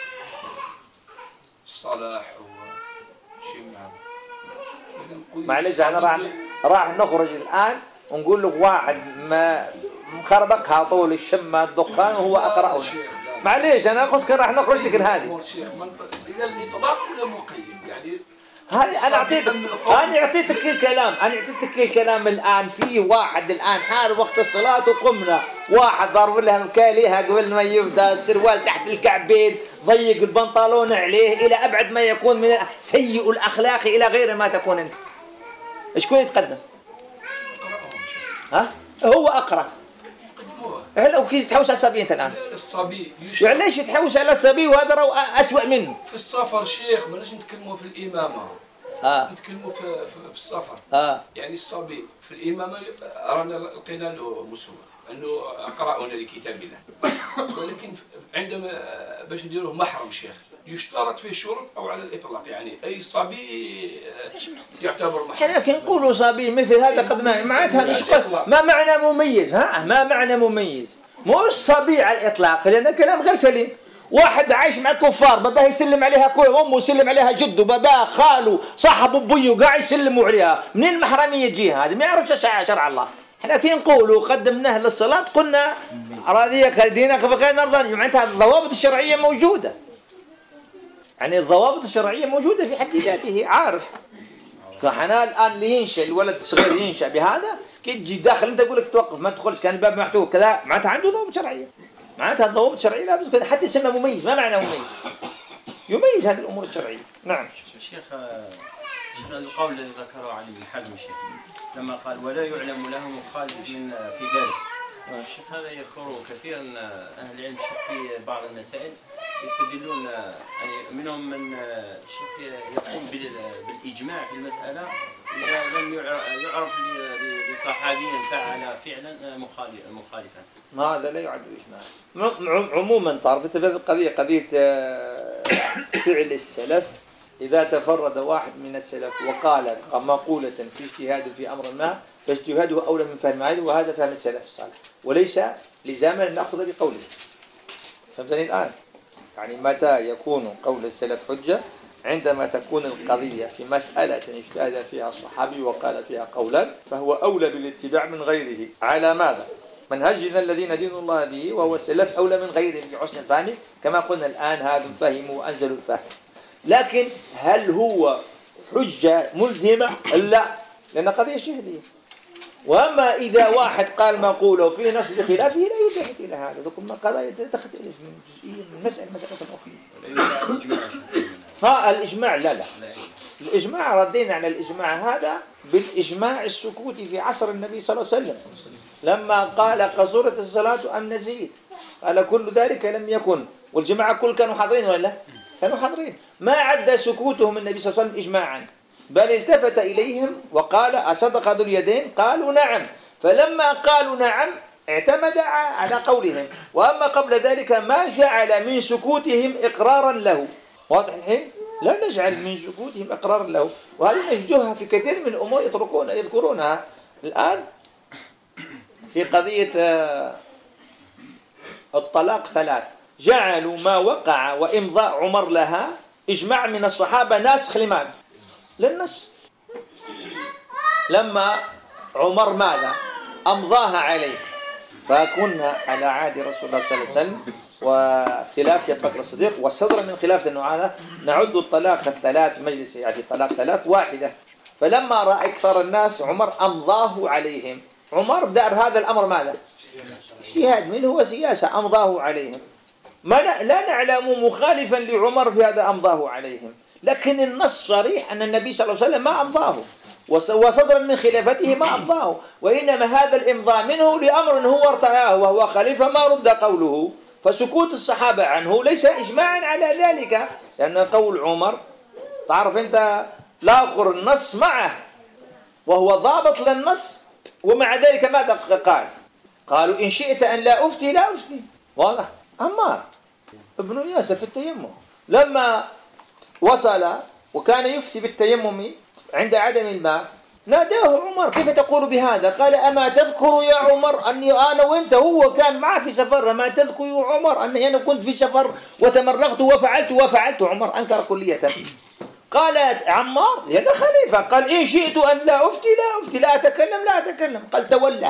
S11: الصلاح أو شيء من هذا.
S2: معلش أنا راح نخرج الآن ونقول لك واحد ما مخربقها طول الشمة الدخان وهو أقرأ. معليش أنا قلت راح نخرج لك هذه.
S11: إلى الإطلاق ولا مقيد يعني؟
S2: هذه أنا أعطيتك الكلام الآن في واحد الآن حال وقت الصلاة وقمنا واحد ضرب لها مكاليها قبل ما يبدأ السروال تحت الكعبين ضيق البنطلون عليه إلى أبعد ما يكون من سيء الأخلاق إلى غير ما تكون أنت. إيش كون يتقدم؟ ها؟ هو أقرأ. هلا وكيف تحوس على الصبي أنت الآن؟
S11: الصبي
S2: يعني ليش تحوس على الصبي وهذا رو أسوأ منه؟
S11: في السفر شيخ بلاش نتكلموا في الإمامة. نتكلموا في السفر. يعني الصبي في الإمامة رانا لقينا له مسوغ أنه أقرأنا لكتاب الله. ولكن عندما باش نديروه محرم شيخ يشترط فيه شروط أو على الإطلاق يعني أي صبي يعتبر محرم.
S2: لكن نقولوا صبي مثل هذا قد معناتها ما معنى مميز ما معنى مميز مو صبي على الإطلاق لأن كلام غير سليم. واحد عايش مع كفار باباه يسلم عليها كل أمه يسلم عليها جده باباه خاله صاحب أبوه قاعد يسلموا عليها منين المحرمية تجيها هذا ما يعرفش شرع الله. احنا كي نقولوا قدمناه للصلاة قلنا راضيك دينك فغير نرضى معناتها الضوابط الشرعية موجودة يعني الضوابط الشرعية موجودة في حد ذاته عارف. فحنا الآن اللي ينشأ الولد الصغير ينشأ بهذا كي تجي داخل انت تقول لك توقف ما تدخلش كان الباب مفتوح كذا معناتها عنده ضوابط شرعية معناتها الضوابط الشرعية لابد كذا حتى يسمى مميز. ما معنى مميز؟ يميز هذه الأمور الشرعية. نعم
S4: شيخ القول الذي ذكره علي بن حزم الشيخ لما قال ولا يعلم له مخالف في ذلك. الشيخ هذا يذكره كثيرا أهل العلم في بعض المسائل يستدلون يعني منهم من الشيخ يقوم بالإجماع في المسألة إذا لم يعرف لصحابي فعل فعلا مخالفا.
S2: هذا لا يعد إجماع. عموما تعرف أنت في هذه القضية قضية فعل السلف إذا تفرد واحد من السلف وقال مقولة في اجتهاد في أمر ما فاجتهاده أولى من فهم هذا، وهذا فهم السلف الصالح، وليس لزاما أن نأخذ بقوله. فهمتني الآن؟ يعني متى يكون قول السلف حجة؟ عندما تكون القضية في مسألة اجتهد فيها الصحابي وقال فيها قولا، فهو أولى بالاتباع من غيره. على ماذا؟ منهجنا الذي ندين الله به، وهو السلف أولى من غيره في حسن الفهم، كما قلنا الآن هذا فهموا وأنزلوا الفهم. لكن هل هو حجة ملزمة؟ لا، لأن قضية شهدية. وأما إذا واحد قال مقوله في نص بخلافه لا يلتفت إلى هذا، ثم قضايا تختلف من جزئية من مسألة أخرى. الإجماع لا الإجماع ردينا على الإجماع هذا بالإجماع السكوتي في عصر النبي صلى الله عليه وسلم، لما قال قصرت الصلاة أم نزيد، قال كل ذلك لم يكن، والجماعة كل كانوا حاضرين ولا كانوا حاضرين، ما عد سكوتهم النبي صلى الله عليه وسلم إجماعا، بل التفت إليهم وقال أصدق ذو اليدين؟ قالوا نعم. فلما قالوا نعم اعتمد على قولهم، وأما قبل ذلك ما جعل من سكوتهم إقرارا له. واضح الحين؟ لا نجعل من سكوتهم إقرارا له، وهذه نجدها في كثير من الأمور يذكرونها الآن في قضية الطلاق 3، جعلوا ما وقع وإمضاء عمر لها إجماع من الصحابة ناسخ لماذا؟ للنص. لما عمر ماذا؟ أمضاها عليه، فكنا على عهد رسول الله صلى الله عليه وسلم وخلافة أبي بكر الصديق، وصدر من خلافة النعانة نعد الطلاق 3 مجلس، يعني طلاق 3 واحدة. فلما رأى أكثر الناس عمر أمضاه عليهم. عمر دار هذا الأمر ماذا؟ اجتهاد، من هو سياسة، أمضاه عليهم. لا نعلم مخالفا لعمر في هذا أمضاه عليهم، لكن النص صريح أن النبي صلى الله عليه وسلم ما أمضاه، وصدرا من خلافته ما أمضاه، وإنما هذا الإمضاء منه لأمر هو ارتأاه وهو خليفة ما رد قوله، فسكوت الصحابة عنه ليس إجماعا على ذلك، لأن قول عمر تعرف أنت لاقر النص معه وهو ضابط للنص، ومع ذلك ماذا قال؟ قالوا إن شئت أن لا أفتي لا أفتي. واضح؟ عمار ابن ياسر في التيمم لما وصل وكان يفتي بالتيمم عند عدم الماء ناداه عمر كيف تقول بهذا؟ قال أما تذكر يا عمر أني أنا وأنت، هو كان معه في سفر، ما تذكر يا عمر أني أنا كنت في سفر وتمرغت وفعلت. عمر أنكر كلية. قالت عمار لأنه خليفة، قال إن شئت أن لا أفتي لا أفتي، لا أتكلم. قال تولى،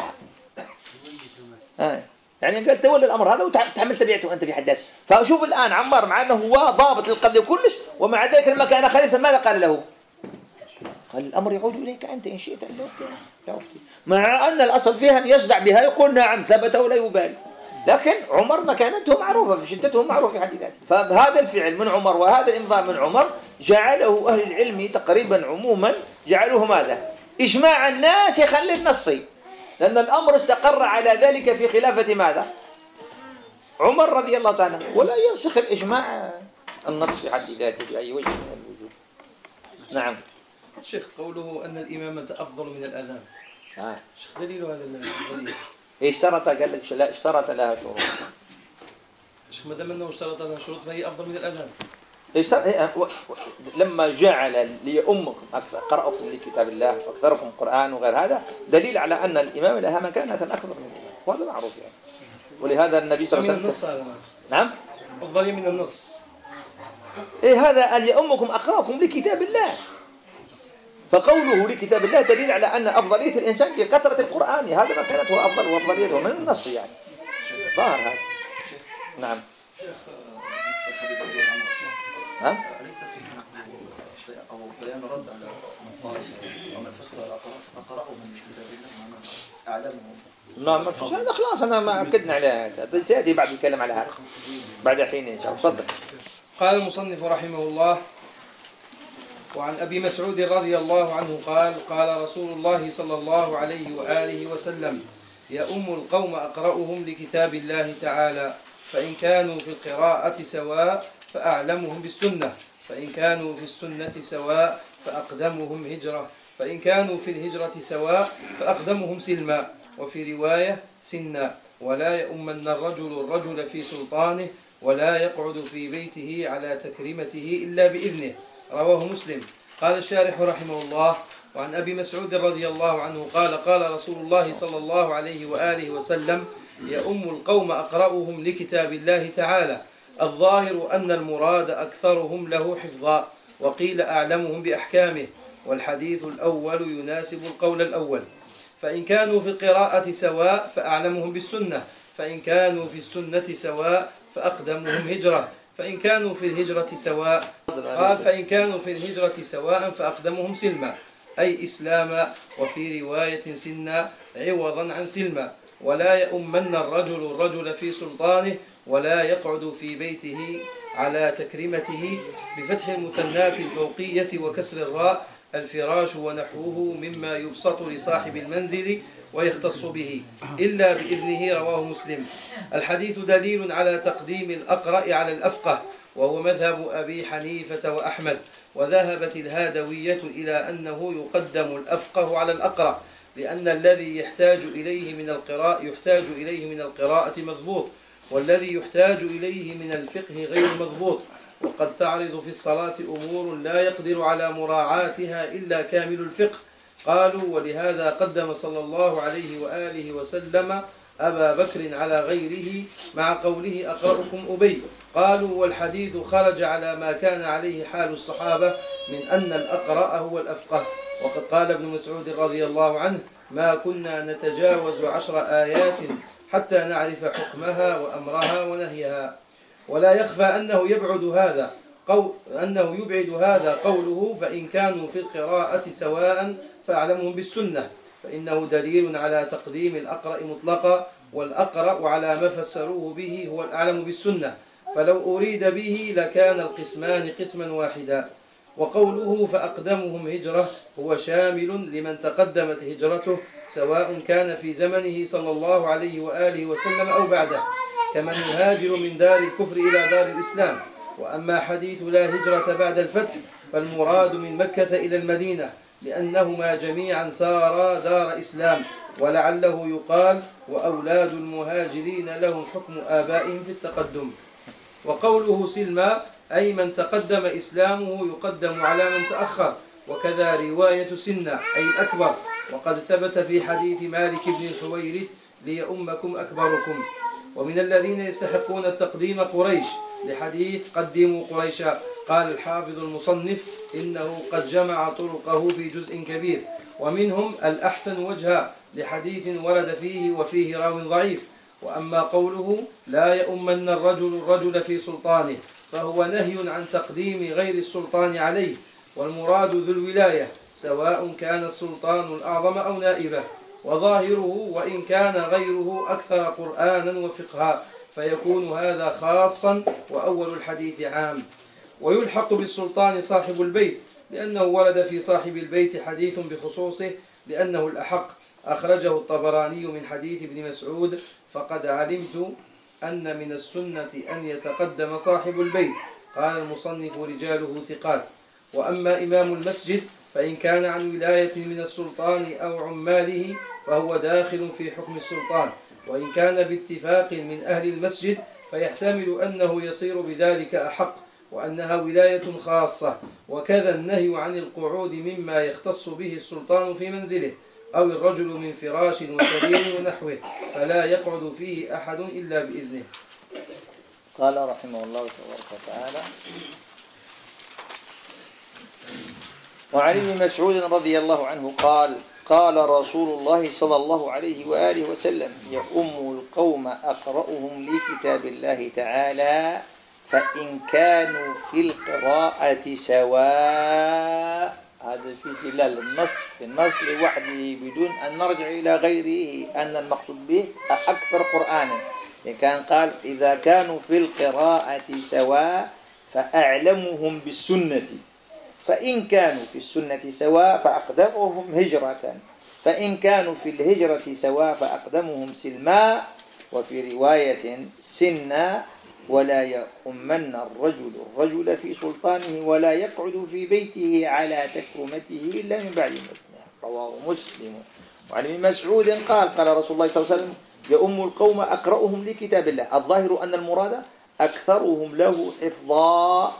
S2: يعني قال تولى الأمر هذا وتحمل تبعته أنت في حدث. فشوف الآن عمار مع أنه هو ضابط للقضية كلش، ومع ذلك لما كان خليفة ماذا قال له؟ قال الأمر يعود إليك أنت إن شئت أن لا أفتي، مع أن الأصل فيها أن يصدع بها يقول نعم ثبت ولا يبالي. لكن عمر مكانته معروفة، في شدته معروفة في حد ذاته. فهذا الفعل من عمر وهذا الإمضاء من عمر جعله أهل العلم تقريبا عموما جعلوه ماذا؟ إجماعا ناسخا للنص، لأن الأمر استقر على ذلك في خلافة ماذا؟ عمر رضي الله تعالى، ولا ينسخ الإجماع النص في حد ذاته بأي وجه من الوجوه. نعم.
S6: شيخ قوله أن الإمامة أفضل من الأذان، شيخ دليل هذا الدليل؟
S2: اشترط، قال لك لا اشترط لها شروط.
S6: شيخ ما دام أنه اشترط لها شروط فهي أفضل من الأذان.
S2: لما جعل لأمكم أكثر قرأكم لكتاب الله وأكثركم قرآن وغير هذا دليل على أن الإمام لها مكانة أكثر من الإمام، وهذا معروف يعني. ولهذا النبي صلى الله عليه وسلم نعم
S6: أفضل من النص.
S2: هذا لأمكم أقرأكم لكتاب الله، فقوله لكتاب الله دليل على أن أفضلية الإنسان بكثرة القرآن، هذا مكانته أفضل وأفضليته من النص يعني ظاهر هذا. نعم. ها؟
S9: أليس فيه أو بيان رد على من قال ومن فسر أقرأه من كتاب الله أعلمه؟
S2: ما فيش هذا خلاص، أنا ما أكدنا عليه هذا، سيأتي بعد الكلام على هذا بعد حين إن شاء الله. تفضل.
S6: قال المصنف رحمه الله: وعن أبي مسعود رضي الله عنه قال: قال رسول الله صلى الله عليه وآله وسلم: يؤم القوم أقرأهم لكتاب الله تعالى، فإن كانوا في القراءة سواء فأعلمهم بالسنة، فإن كانوا في السنة سواء فأقدمهم هجرة، فإن كانوا في الهجرة سواء فأقدمهم سلما، وفي رواية سنا. ولا يؤمن الرجل في سلطانه، ولا يقعد في بيته على تكريمته إلا بإذنه، رواه مسلم. قال الشارح رحمه الله: وعن أبي مسعود رضي الله عنه قال: قال رسول الله صلى الله عليه وآله وسلم: يؤم القوم أقرأهم لكتاب الله تعالى. الظاهر أن المراد أكثرهم له حفظا، وقيل أعلمهم بأحكامه، والحديث الأول يناسب القول الأول. فإن كانوا في القراءة سواء فأعلمهم بالسنة، فإن كانوا في السنة سواء فأقدمهم هجرة، فإن كانوا في الهجرة سواء قال: فإن كانوا في الهجرة سواء فأقدمهم سلما، أي إسلاما، وفي رواية سنا عوضا عن سلما. ولا يؤمن الرجل في سلطانه، ولا يقعد في بيته على تكريمته، بفتح المثنات الفوقية وكسر الراء، الفراش ونحوه مما يبسط لصاحب المنزل ويختص به إلا بإذنه. رواه مسلم. الحديث دليل على تقديم الأقرأ على الأفقه، وهو مذهب أبي حنيفة وأحمد. وذهبت الهادوية إلى أنه يقدم الأفقه على الأقرأ، لأن الذي يحتاج إليه من القراءة مضبوط، والذي يحتاج إليه من الفقه غير مضبوط. وقد تعرض في الصلاة أمور لا يقدر على مراعاتها إلا كامل الفقه. قالوا: ولهذا قدم صلى الله عليه وآله وسلم أبا بكر على غيره، مع قوله: أقرأكم أبي. قالوا: والحديث خرج على ما كان عليه حال الصحابة من أن الأقرأ هو الأفقه. وقد قال ابن مسعود رضي الله عنه: ما كنا نتجاوز 10 آيات حتى نعرف حكمها وأمرها ونهيها. ولا يخفى أنه يبعد هذا قوله: فإن كانوا في القراءة سواء فأعلمهم بالسنة، فإنه دليل على تقديم الأقرأ مطلقا، والأقرأ على ما فسروه به هو الأعلم بالسنة، فلو أريد به لكان القسمان قسما واحدا. وقوله: فأقدمهم هجرة هو شامل لمن تقدمت هجرته، سواء كان في زمنه صلى الله عليه وآله وسلم أو بعده، كمن يهاجر من دار الكفر إلى دار الإسلام. وأما حديث لا هجرة بعد الفتح فالمراد من مكة إلى المدينة، لأنهما جميعا صارا دار إسلام. ولعله يقال: وأولاد المهاجرين لهم حكم آبائهم في التقدم. وقوله سلما أي من تقدم إسلامه يقدم على من تأخر، وكذا رواية سنة أي الأكبر. وقد ثبت في حديث مالك بن الحويرث: ليؤمكم أكبركم. ومن الذين يستحقون التقديم قريش، لحديث قدموا قريشا. قال الحافظ المصنف: إنه قد جمع طرقه في جزء كبير. ومنهم الأحسن وجها، لحديث ورد فيه وفيه راو ضعيف. وأما قوله: لا يؤمن الرجل في سلطانه، فهو نهي عن تقديم غير السلطان عليه، والمراد ذو الولاية، سواء كان السلطان الأعظم أو نائبه. وظاهره: وإن كان غيره أكثر قرآنا وفقها، فيكون هذا خاصا، وأول الحديث عام. ويلحق بالسلطان صاحب البيت، لأنه ورد في صاحب البيت حديث بخصوصه، لأنه الأحق. أخرجه الطبراني من حديث ابن مسعود: فقد علمت أن من السنة أن يتقدم صاحب البيت. قال المصنف: رجاله ثقات. وأما إمام المسجد فإن كان عن ولاية من السلطان أو عماله فهو داخل في حكم السلطان، وإن كان باتفاق من أهل المسجد فيحتمل أنه يصير بذلك أحق، وأنها ولاية خاصة. وكذا النهي عن القعود مما يختص به السلطان في منزله، أو الرجل من فراش وسرير ونحوه، فلا يقعد فيه أحد إلا بإذنه.
S2: قال رحمه الله تبارك وتعالى: وعن ابن مسعود رضي الله عنه قال: قال رسول الله صلى الله عليه وآله وسلم: يؤم القوم أقرأهم لكتاب الله تعالى، فإن كانوا في القراءة سواء. هذا في دلالة النص لوحده بدون أن نرجع إلى غيره، أن المقصود به أكثر قرآنا. كان قال: إذا كانوا في القراءة سواء فأعلمهم بالسنة، فإن كانوا في السنة سواء فأقدمهم هجرة، فإن كانوا في الهجرة سواء فأقدمهم سلما. وفي رواية سنا: ولا يؤمن الرجل في سلطانه، ولا يقعد في بيته على تكرمته إلا من بعد مثله. رواه مسلم. وعن ابن مسعود قال: قال رسول الله صلى الله عليه وسلم: يؤم القوم أقرأهم لكتاب الله. الظاهر أن المراد أكثرهم له حفظا،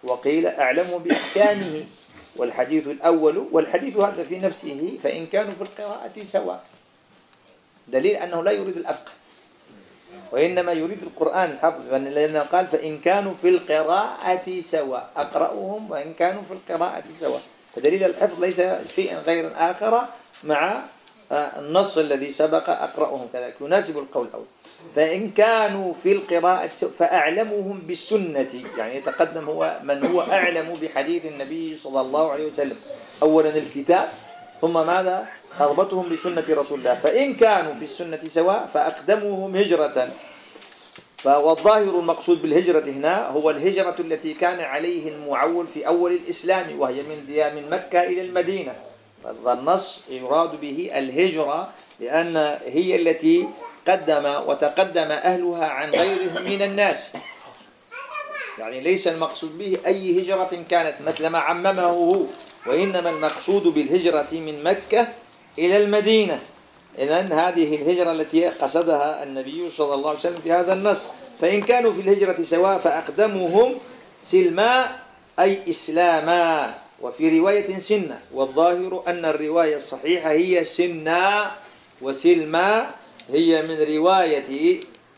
S2: وقيل أعلمه بأحكامه. والحديث الأول، والحديث هذا في نفسه فإن كانوا في القراءة سواء، دليل أنه لا يريد الأفقه وإنما يريد القرآن الحفظ، لأنه قال فإن كانوا في القراءة سواء، أقرأهم وإن كانوا في القراءة سواء، فدليل الحفظ ليس شيئا غير آخر مع النص الذي سبق أقرأهم كذلك يناسب القول الأول. فإن كانوا في القراءة فأعلمهم بالسنة، يعني يتقدم هو من هو أعلم بحديث النبي صلى الله عليه وسلم، أولا الكتاب ثم ماذا؟ خطبتهم لسنة رسول الله. فإن كانوا في السنة سواء فأقدموهم هجرة. والظاهر المقصود بالهجرة هنا هو الهجرة التي كان عليه المعول في أول الإسلام، وهي من مكة إلى المدينة. فالنص يراد به الهجرة لأن هي التي وتقدم أهلها عن غيرهم من الناس، يعني ليس المقصود به أي هجرة كانت مثل ما عممه هو، وإنما المقصود بالهجرة من مكة إلى المدينة. إذن هذه الهجرة التي قصدها النبي صلى الله عليه وسلم في هذا النص. فإن كانوا في الهجرة سواء فأقدمهم سلما أي إسلاما، وفي رواية سنة، والظاهر أن الرواية الصحيحة هي سنة، وسلما هي من رواية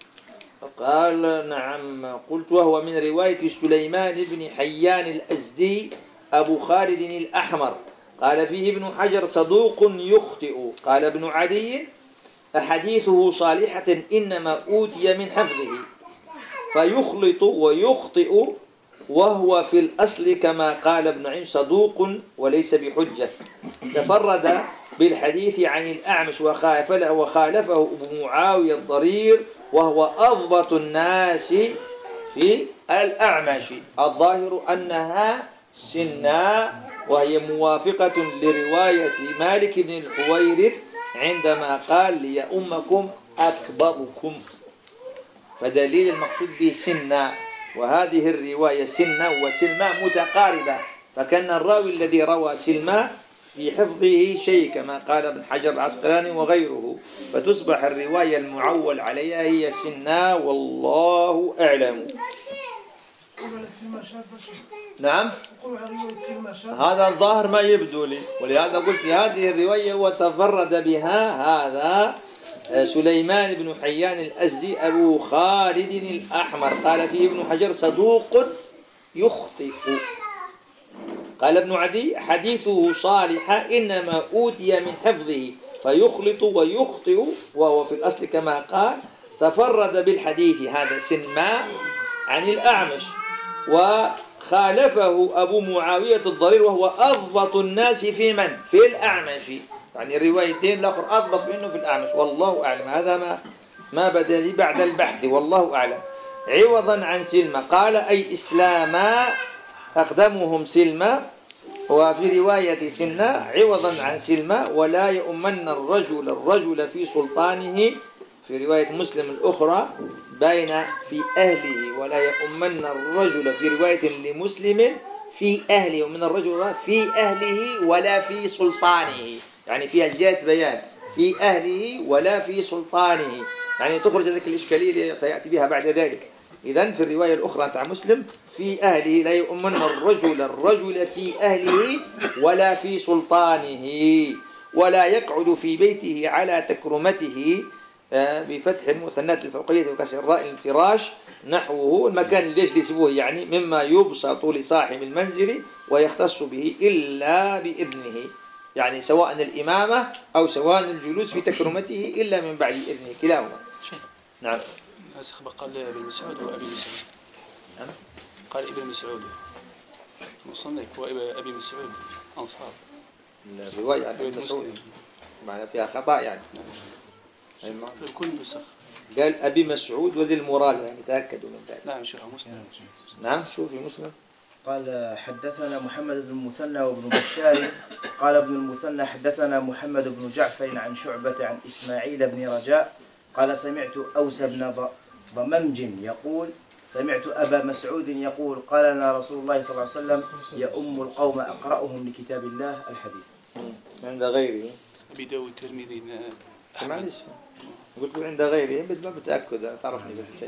S2: قال نعم قلت وهو من رواية سليمان بن حيان الأزدي أبو خالد الأحمر. قال فيه ابن حجر صدوق يخطئ. قال ابن عدي أحاديثه صالحة إنما أوتي من حفظه، فيخلط ويخطئ وهو في الأصل كما قال ابن عين صدوق وليس بحجة. تفرد بالحديث عن الأعمش وخالفه أبو معاوية الضرير وهو أضبط الناس في الأعمش. الظاهر أنها سنة، وهي موافقة لرواية مالك بن الحويرث عندما قال ليؤمكم أكبركم، فدليل المقصود به سنة. وهذه الرواية سنة وسلمى متقاربة، فكان الراوي الذي روى سلمى في حفظه شيء كما قال ابن حجر العسقلاني وغيره، فتصبح الرواية المعول عليها هي سنة والله أعلم. نعم هذا الظاهر ما يبدو لي، ولهذا قلت هذه الرواية وتفرد بها هذا سليمان بن حيان الأزدي أبو خالد الأحمر. قال فيه ابن حجر صدوق يخطئ. قال ابن عدي حديثه صالحة إنما أوتي من حفظه، فيخلط ويخطئ وهو في الأصل كما قال. تفرد بالحديث هذا سلمى عن الأعمش، وخالفه أبو معاوية الضرير وهو أضبط الناس في من؟ في الأعمش، يعني الروايتين الأخر أضبط منه في الأعمش والله أعلم. هذا ما بدا لي بعد البحث والله أعلم. عوضا عن سلمى قال أي إسلاما أقدمهم سلمى، وفي رواية سنة عوضا عن سلمى ولا يؤمن الرجل في سلطانه، في رواية مسلم الأخرى بين في أهله، ولا يؤمن الرجل في رواية لمسلم في أهله، ومن الرجل في أهله ولا في سلطانه، يعني فيها زيادة بيان في أهله ولا في سلطانه، يعني تخرج ذلك الإشكالية اللي سيأتي بها بعد ذلك. إذن في الرواية الأخرى تاع مسلم في أهله لا يؤمن الرجل في أهله ولا في سلطانه، ولا يقعد في بيته على تكرمته بفتح المثنات الفوقية وكسر الراء الفراش نحوه، المكان اللي يجلس به يعني مما يبسط لصاحب المنزل ويختص به إلا بإذنه، يعني سواء الإمامة أو سواء الجلوس في تكرمته إلا من بعد إذنه كلاهما. نعم.
S11: قال ابن مسعود وأبي مسعود. قال ابن مسعود مصنف وأبي مسعود أنصار.
S2: الرواية عن ابن مسعود معنى فيها خطأ يعني.
S11: الكل نسخ.
S2: قال أبي مسعود وذي المراد، يعني تأكدوا من ذلك.
S11: نعم شوف مسلم.
S2: نعم شوف في مسلم.
S7: قال حدثنا محمد بن المثنى وابن بشار. قال ابن المثنى حدثنا محمد بن جعفر عن شعبة عن إسماعيل بن رجاء قال سمعت أوس بن ضممج يقول سمعت أبا مسعود يقول قال لنا رسول الله صلى الله عليه وسلم يؤم القوم أقرأهم لكتاب الله الحديث.
S2: عند غيره
S11: أبي داود الترمذي
S2: معلش قلت عند غيره بدون تأكد تعرفني بالشيء.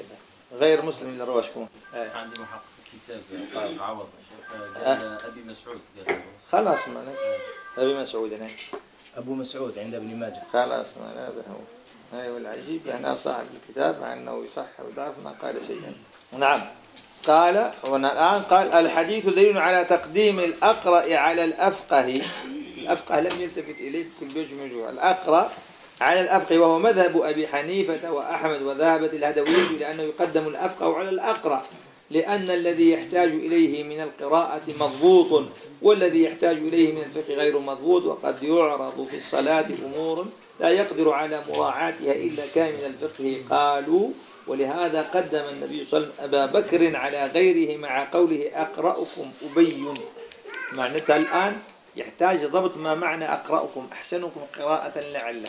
S2: غير مسلم اللي رواه شكون؟
S4: عندي محقق كتاب قال عوض قال أبي مسعود
S2: خلاص معناته أبي مسعود هنا
S7: أبو مسعود عند ابن ماجه.
S2: خلاص معناته هو. أيوة العجيب هنا صاحب الكتاب مع أنه يصح ويضعف ما قال شيئا. نعم. قال هنا الآن قال الحديث دليل على تقديم الأقرأ على الأفقه. الأفقه لم يلتفت إليه بكل وجه من وجوه. الأقرأ على الأفقه وهو مذهب أبي حنيفة وأحمد وذهبت الهدوية لأنه يقدم الأفقه على الأقرأ لأن الذي يحتاج إليه من القراءة مضبوط والذي يحتاج إليه من الفقه غير مضبوط وقد يعرض في الصلاة أمور لا يقدر على مراعاتها إلا كان من الفقه قالوا ولهذا قدم النبي صلى الله عليه وسلم أبا بكر على غيره مع قوله أقرأكم أبي. معناتها الآن يحتاج ضبط ما معنى أقرأكم أحسنكم قراءة لعله.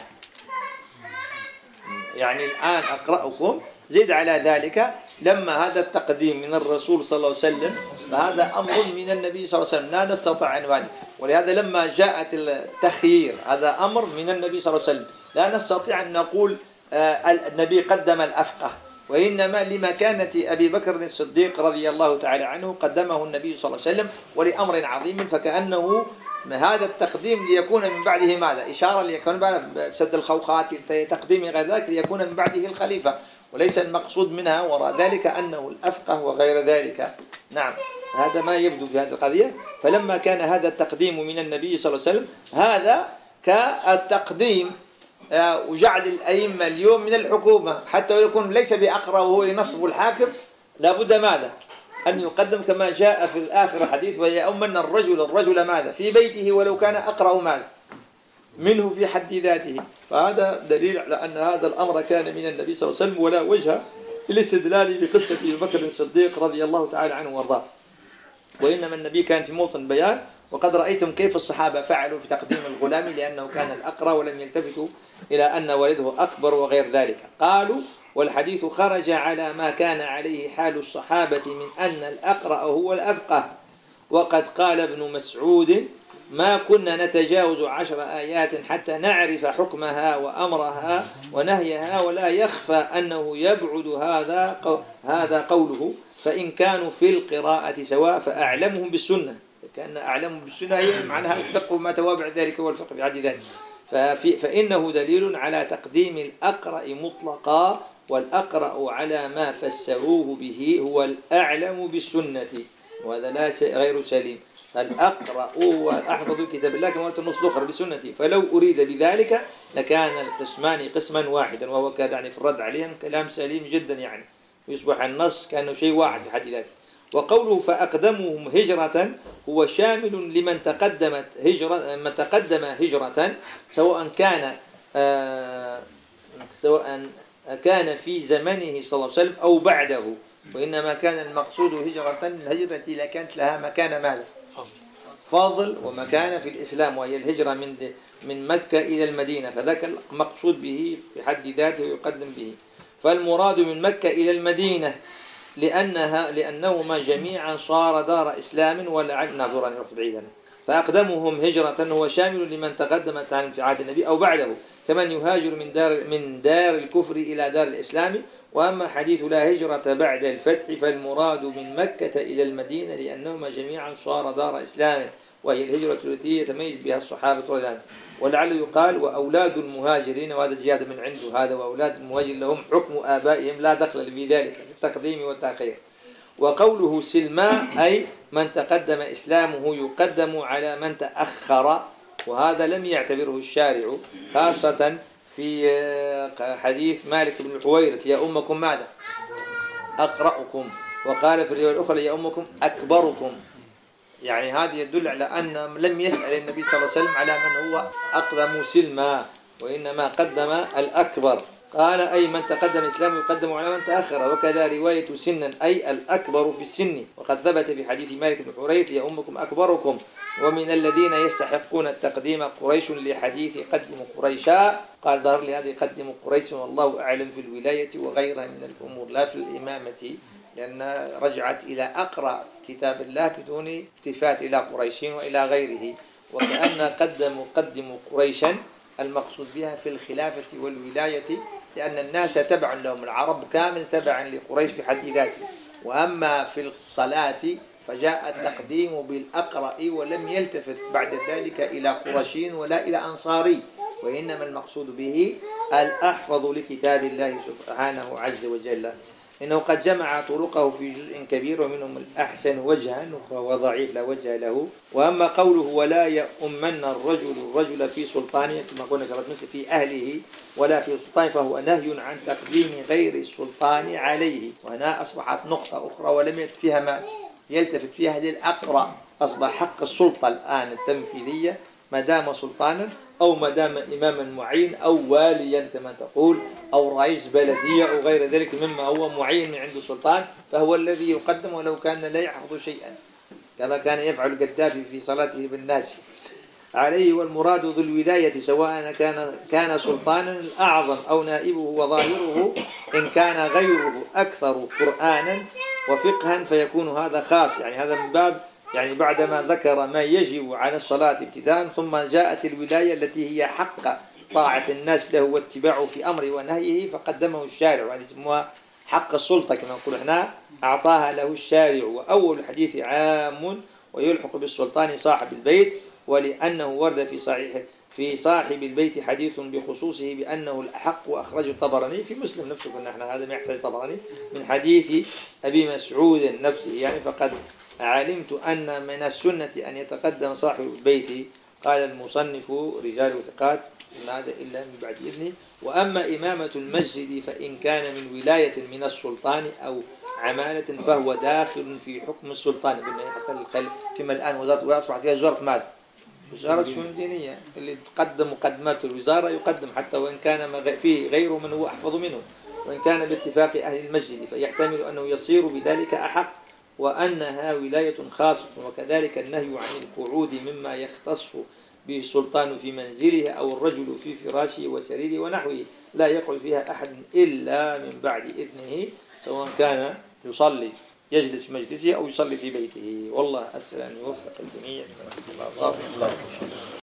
S2: يعني الآن أقرأكم زيد على ذلك لما هذا التقديم من الرسول صلى الله عليه وسلم فهذا أمر من النبي صلى الله عليه وسلم لا نستطيع أن نوالد. ولهذا لما جاءت التخيير هذا أمر من النبي صلى الله عليه وسلم لا نستطيع أن نقول النبي قدم الأفقه وإنما لمكانة أبي بكر الصديق رضي الله تعالى عنه قدمه النبي صلى الله عليه وسلم ولأمر عظيم فكأنه هذا التقديم ليكون من بعده ماذا؟ إشارة ليكون بسد الخوخات تقديم غير ذلك ليكون من بعده الخليفة وليس المقصود منها وراء ذلك أنه الأفقه وغير ذلك. نعم هذا ما يبدو في هذه القضية. فلما كان هذا التقديم من النبي صلى الله عليه وسلم هذا كالتقديم وجعل الأئمة اليوم من الحكومة حتى يكون ليس بأقرأ وهو ينصب الحاكم لابد ماذا؟ أن يقدم كما جاء في الآخر الحديث ويؤمن الرجل ماذا؟ في بيته ولو كان أقرأ ماذا؟ منه في حد ذاته. فهذا دليل على أن هذا الأمر كان من النبي صلى الله عليه وسلم ولا وجه للاستدلال بقصة أبي بكر الصديق رضي الله تعالى عنه وارضاه. وإنما النبي كان في موطن بيان وقد رأيتم كيف الصحابة فعلوا في تقديم الغلام لأنه كان الأقرأ ولم يلتفتوا إلى أن والده أكبر وغير ذلك. قالوا والحديث خرج على ما كان عليه حال الصحابة من أن الأقرأ هو الأفقه وقد قال ابن مسعود ما كنا نتجاوز 10 آيات حتى نعرف حكمها وأمرها ونهيها ولا يخفى أنه يبعد هذا قوله فإن كانوا في القراءة سواء فأعلمهم بالسنة. كأن أعلمهم بالسنة هي معناها الفقه وما توابع ذلك هو الفقه بعد ذلك. فإنه دليل على تقديم الأقرأ مطلقا والأقرأ على ما فسروه به هو الأعلم بالسنة وهذا لا غير سليم. الأقرأ وأحفظ كتاب الله كما قلت النص الأخرى بسنة فلو أريد بذلك لكان القسمان قسما واحدا وهو كان يعني في الرد عليهم كلام سليم جدا يعني ويصبح النص كأنه شيء واحد في حد ذاته. وقوله فأقدمهم هجرة هو شامل لمن تقدم هجرة سواء كان في زمنه صلى الله عليه وسلم أو بعده وإنما كان المقصود هجرة الهجرة التي كانت لها مكان ماذا؟ فضل ومكان في الإسلام وهي الهجرة من مكة إلى المدينة فذاك المقصود به في حد ذاته ويقدم به. فالمراد من مكة إلى المدينة لأنهما جميعا صار دار إسلام نعذرني رحت بعيدا. فأقدمهم هجرة هو شامل لمن تقدمت عن في عهد النبي أو بعده كمن يهاجر من دار الكفر إلى دار الإسلام. وأما حديث لا هجرة بعد الفتح فالمراد من مكة إلى المدينة لأنهما جميعا صار دار إسلام وهي الهجرة التي يتميز بها الصحابة رضي الله عنهم. ولعل يقال وأولاد المهاجرين وهذا زيادة من عنده هذا وأولاد المهاجرين لهم حكم آبائهم لا دخل في ذلك التقديم والتأخير. وقوله سلما أي من تقدم إسلامه يقدم على من تأخر وهذا لم يعتبره الشارع خاصة في حديث مالك بن الحويرث يا أمكم ماذا؟ أقرأكم. وقال في الرواية الأخرى يا أمكم أكبركم. يعني هذا يدل على أن لم يسأل النبي صلى الله عليه وسلم على من هو أقدم سلما وإنما قدم الأكبر. قال أي من تقدم الإسلام يقدم على من تأخر. وكذا رواية سنا أي الأكبر في السن وقد ثبت في حديث مالك بن الحويرث يا أمكم أكبركم. ومن الذين يستحقون التقديم قريش لحديث قدم قريشا قال ظهر لي هذه قدم قريش والله أعلم في الولاية وغيرها من الأمور لا في الإمامة لأن رجعت إلى أقرأ كتاب الله بدون التفات إلى قريش وإلى غيره. وكأن قدموا قريشا المقصود بها في الخلافة والولاية لأن الناس تبع لهم، العرب كامل تبعا لقريش في حد ذاته. وأما في الصلاة فجاء التقديم بالأقرأ ولم يلتفت بعد ذلك إلى قرشي ولا إلى أنصاري، وإنما المقصود به الأحفظ لكتاب الله سبحانه عز وجل، إنه قد جمع طرقه في جزء كبير ومنهم الأحسن وجها وهو ضعيف لا وجه له. وأما قوله ولا يؤمن الرجل في سلطانه كما قلنا مثل في أهله ولا في سلطانه، فهو نهي عن تقديم غير السلطان عليه. وهنا أصبحت نقطة أخرى ولم يلتفت فيها ما يلتفت فيها للأقرأ، أصبح حق السلطة الآن التنفيذية ما دام سلطانا أو ما دام إماما معين أو واليا كما تقول أو رئيس بلدية أو غير ذلك مما هو معين من عنده سلطان، فهو الذي يقدم ولو كان لا يحفظ شيئا كما كان يفعل القذافي في صلاته بالناس عليه. والمراد ذو الولاية سواء كان سلطانا الأعظم أو نائبه وظاهره، إن كان غيره أكثر قرآنا وفقها فيكون هذا خاص، يعني هذا من باب يعني بعدما ذكر ما يجب على الصلاة ابتداء ثم جاءت الولاية التي هي حق طاعة الناس له واتباعه في أمره ونهيه فقدمه الشارع، وهذه يسموها حق السلطة كما نقول احنا أعطاها له الشارع. وأول الحديث عام ويلحق بالسلطان صاحب البيت، ولأنه ورد في صاحب البيت حديث بخصوصه بأنه الأحق، وأخرجه الطبراني في مسلم نفسه، قلنا احنا هذا ما يحتاج الطبراني من حديث أبي مسعود نفسه يعني. فقد علمت أن من السنة أن يتقدم صاحب البيت. قال المصنف رجال وثقات إن هذا إلا من بعد إذنه. وأما إمامة المسجد فإن كان من ولاية من السلطان أو عمالة فهو داخل في حكم السلطان، قلنا حتى الخلف فيما الآن وزارة أصبح فيها وزارة ماذا؟ وزارة شؤون دينية، اللي تقدم مقدمات الوزارة يقدم حتى وإن كان فيه غيره من هو أحفظ منه، وإن كان باتفاق أهل المسجد فيحتمل أنه يصير بذلك أحق وأنها ولاية خاصة. وكذلك النهي عن القعود مما يختص به السلطان في منزله أو الرجل في فراشه وسريره ونحوه، لا يقعد فيها أحد إلا من بعد إذنه، سواء كان يصلي يجلس في مجلسه أو يصلي في بيته. والله أسأل أن يوفق الجميع. الله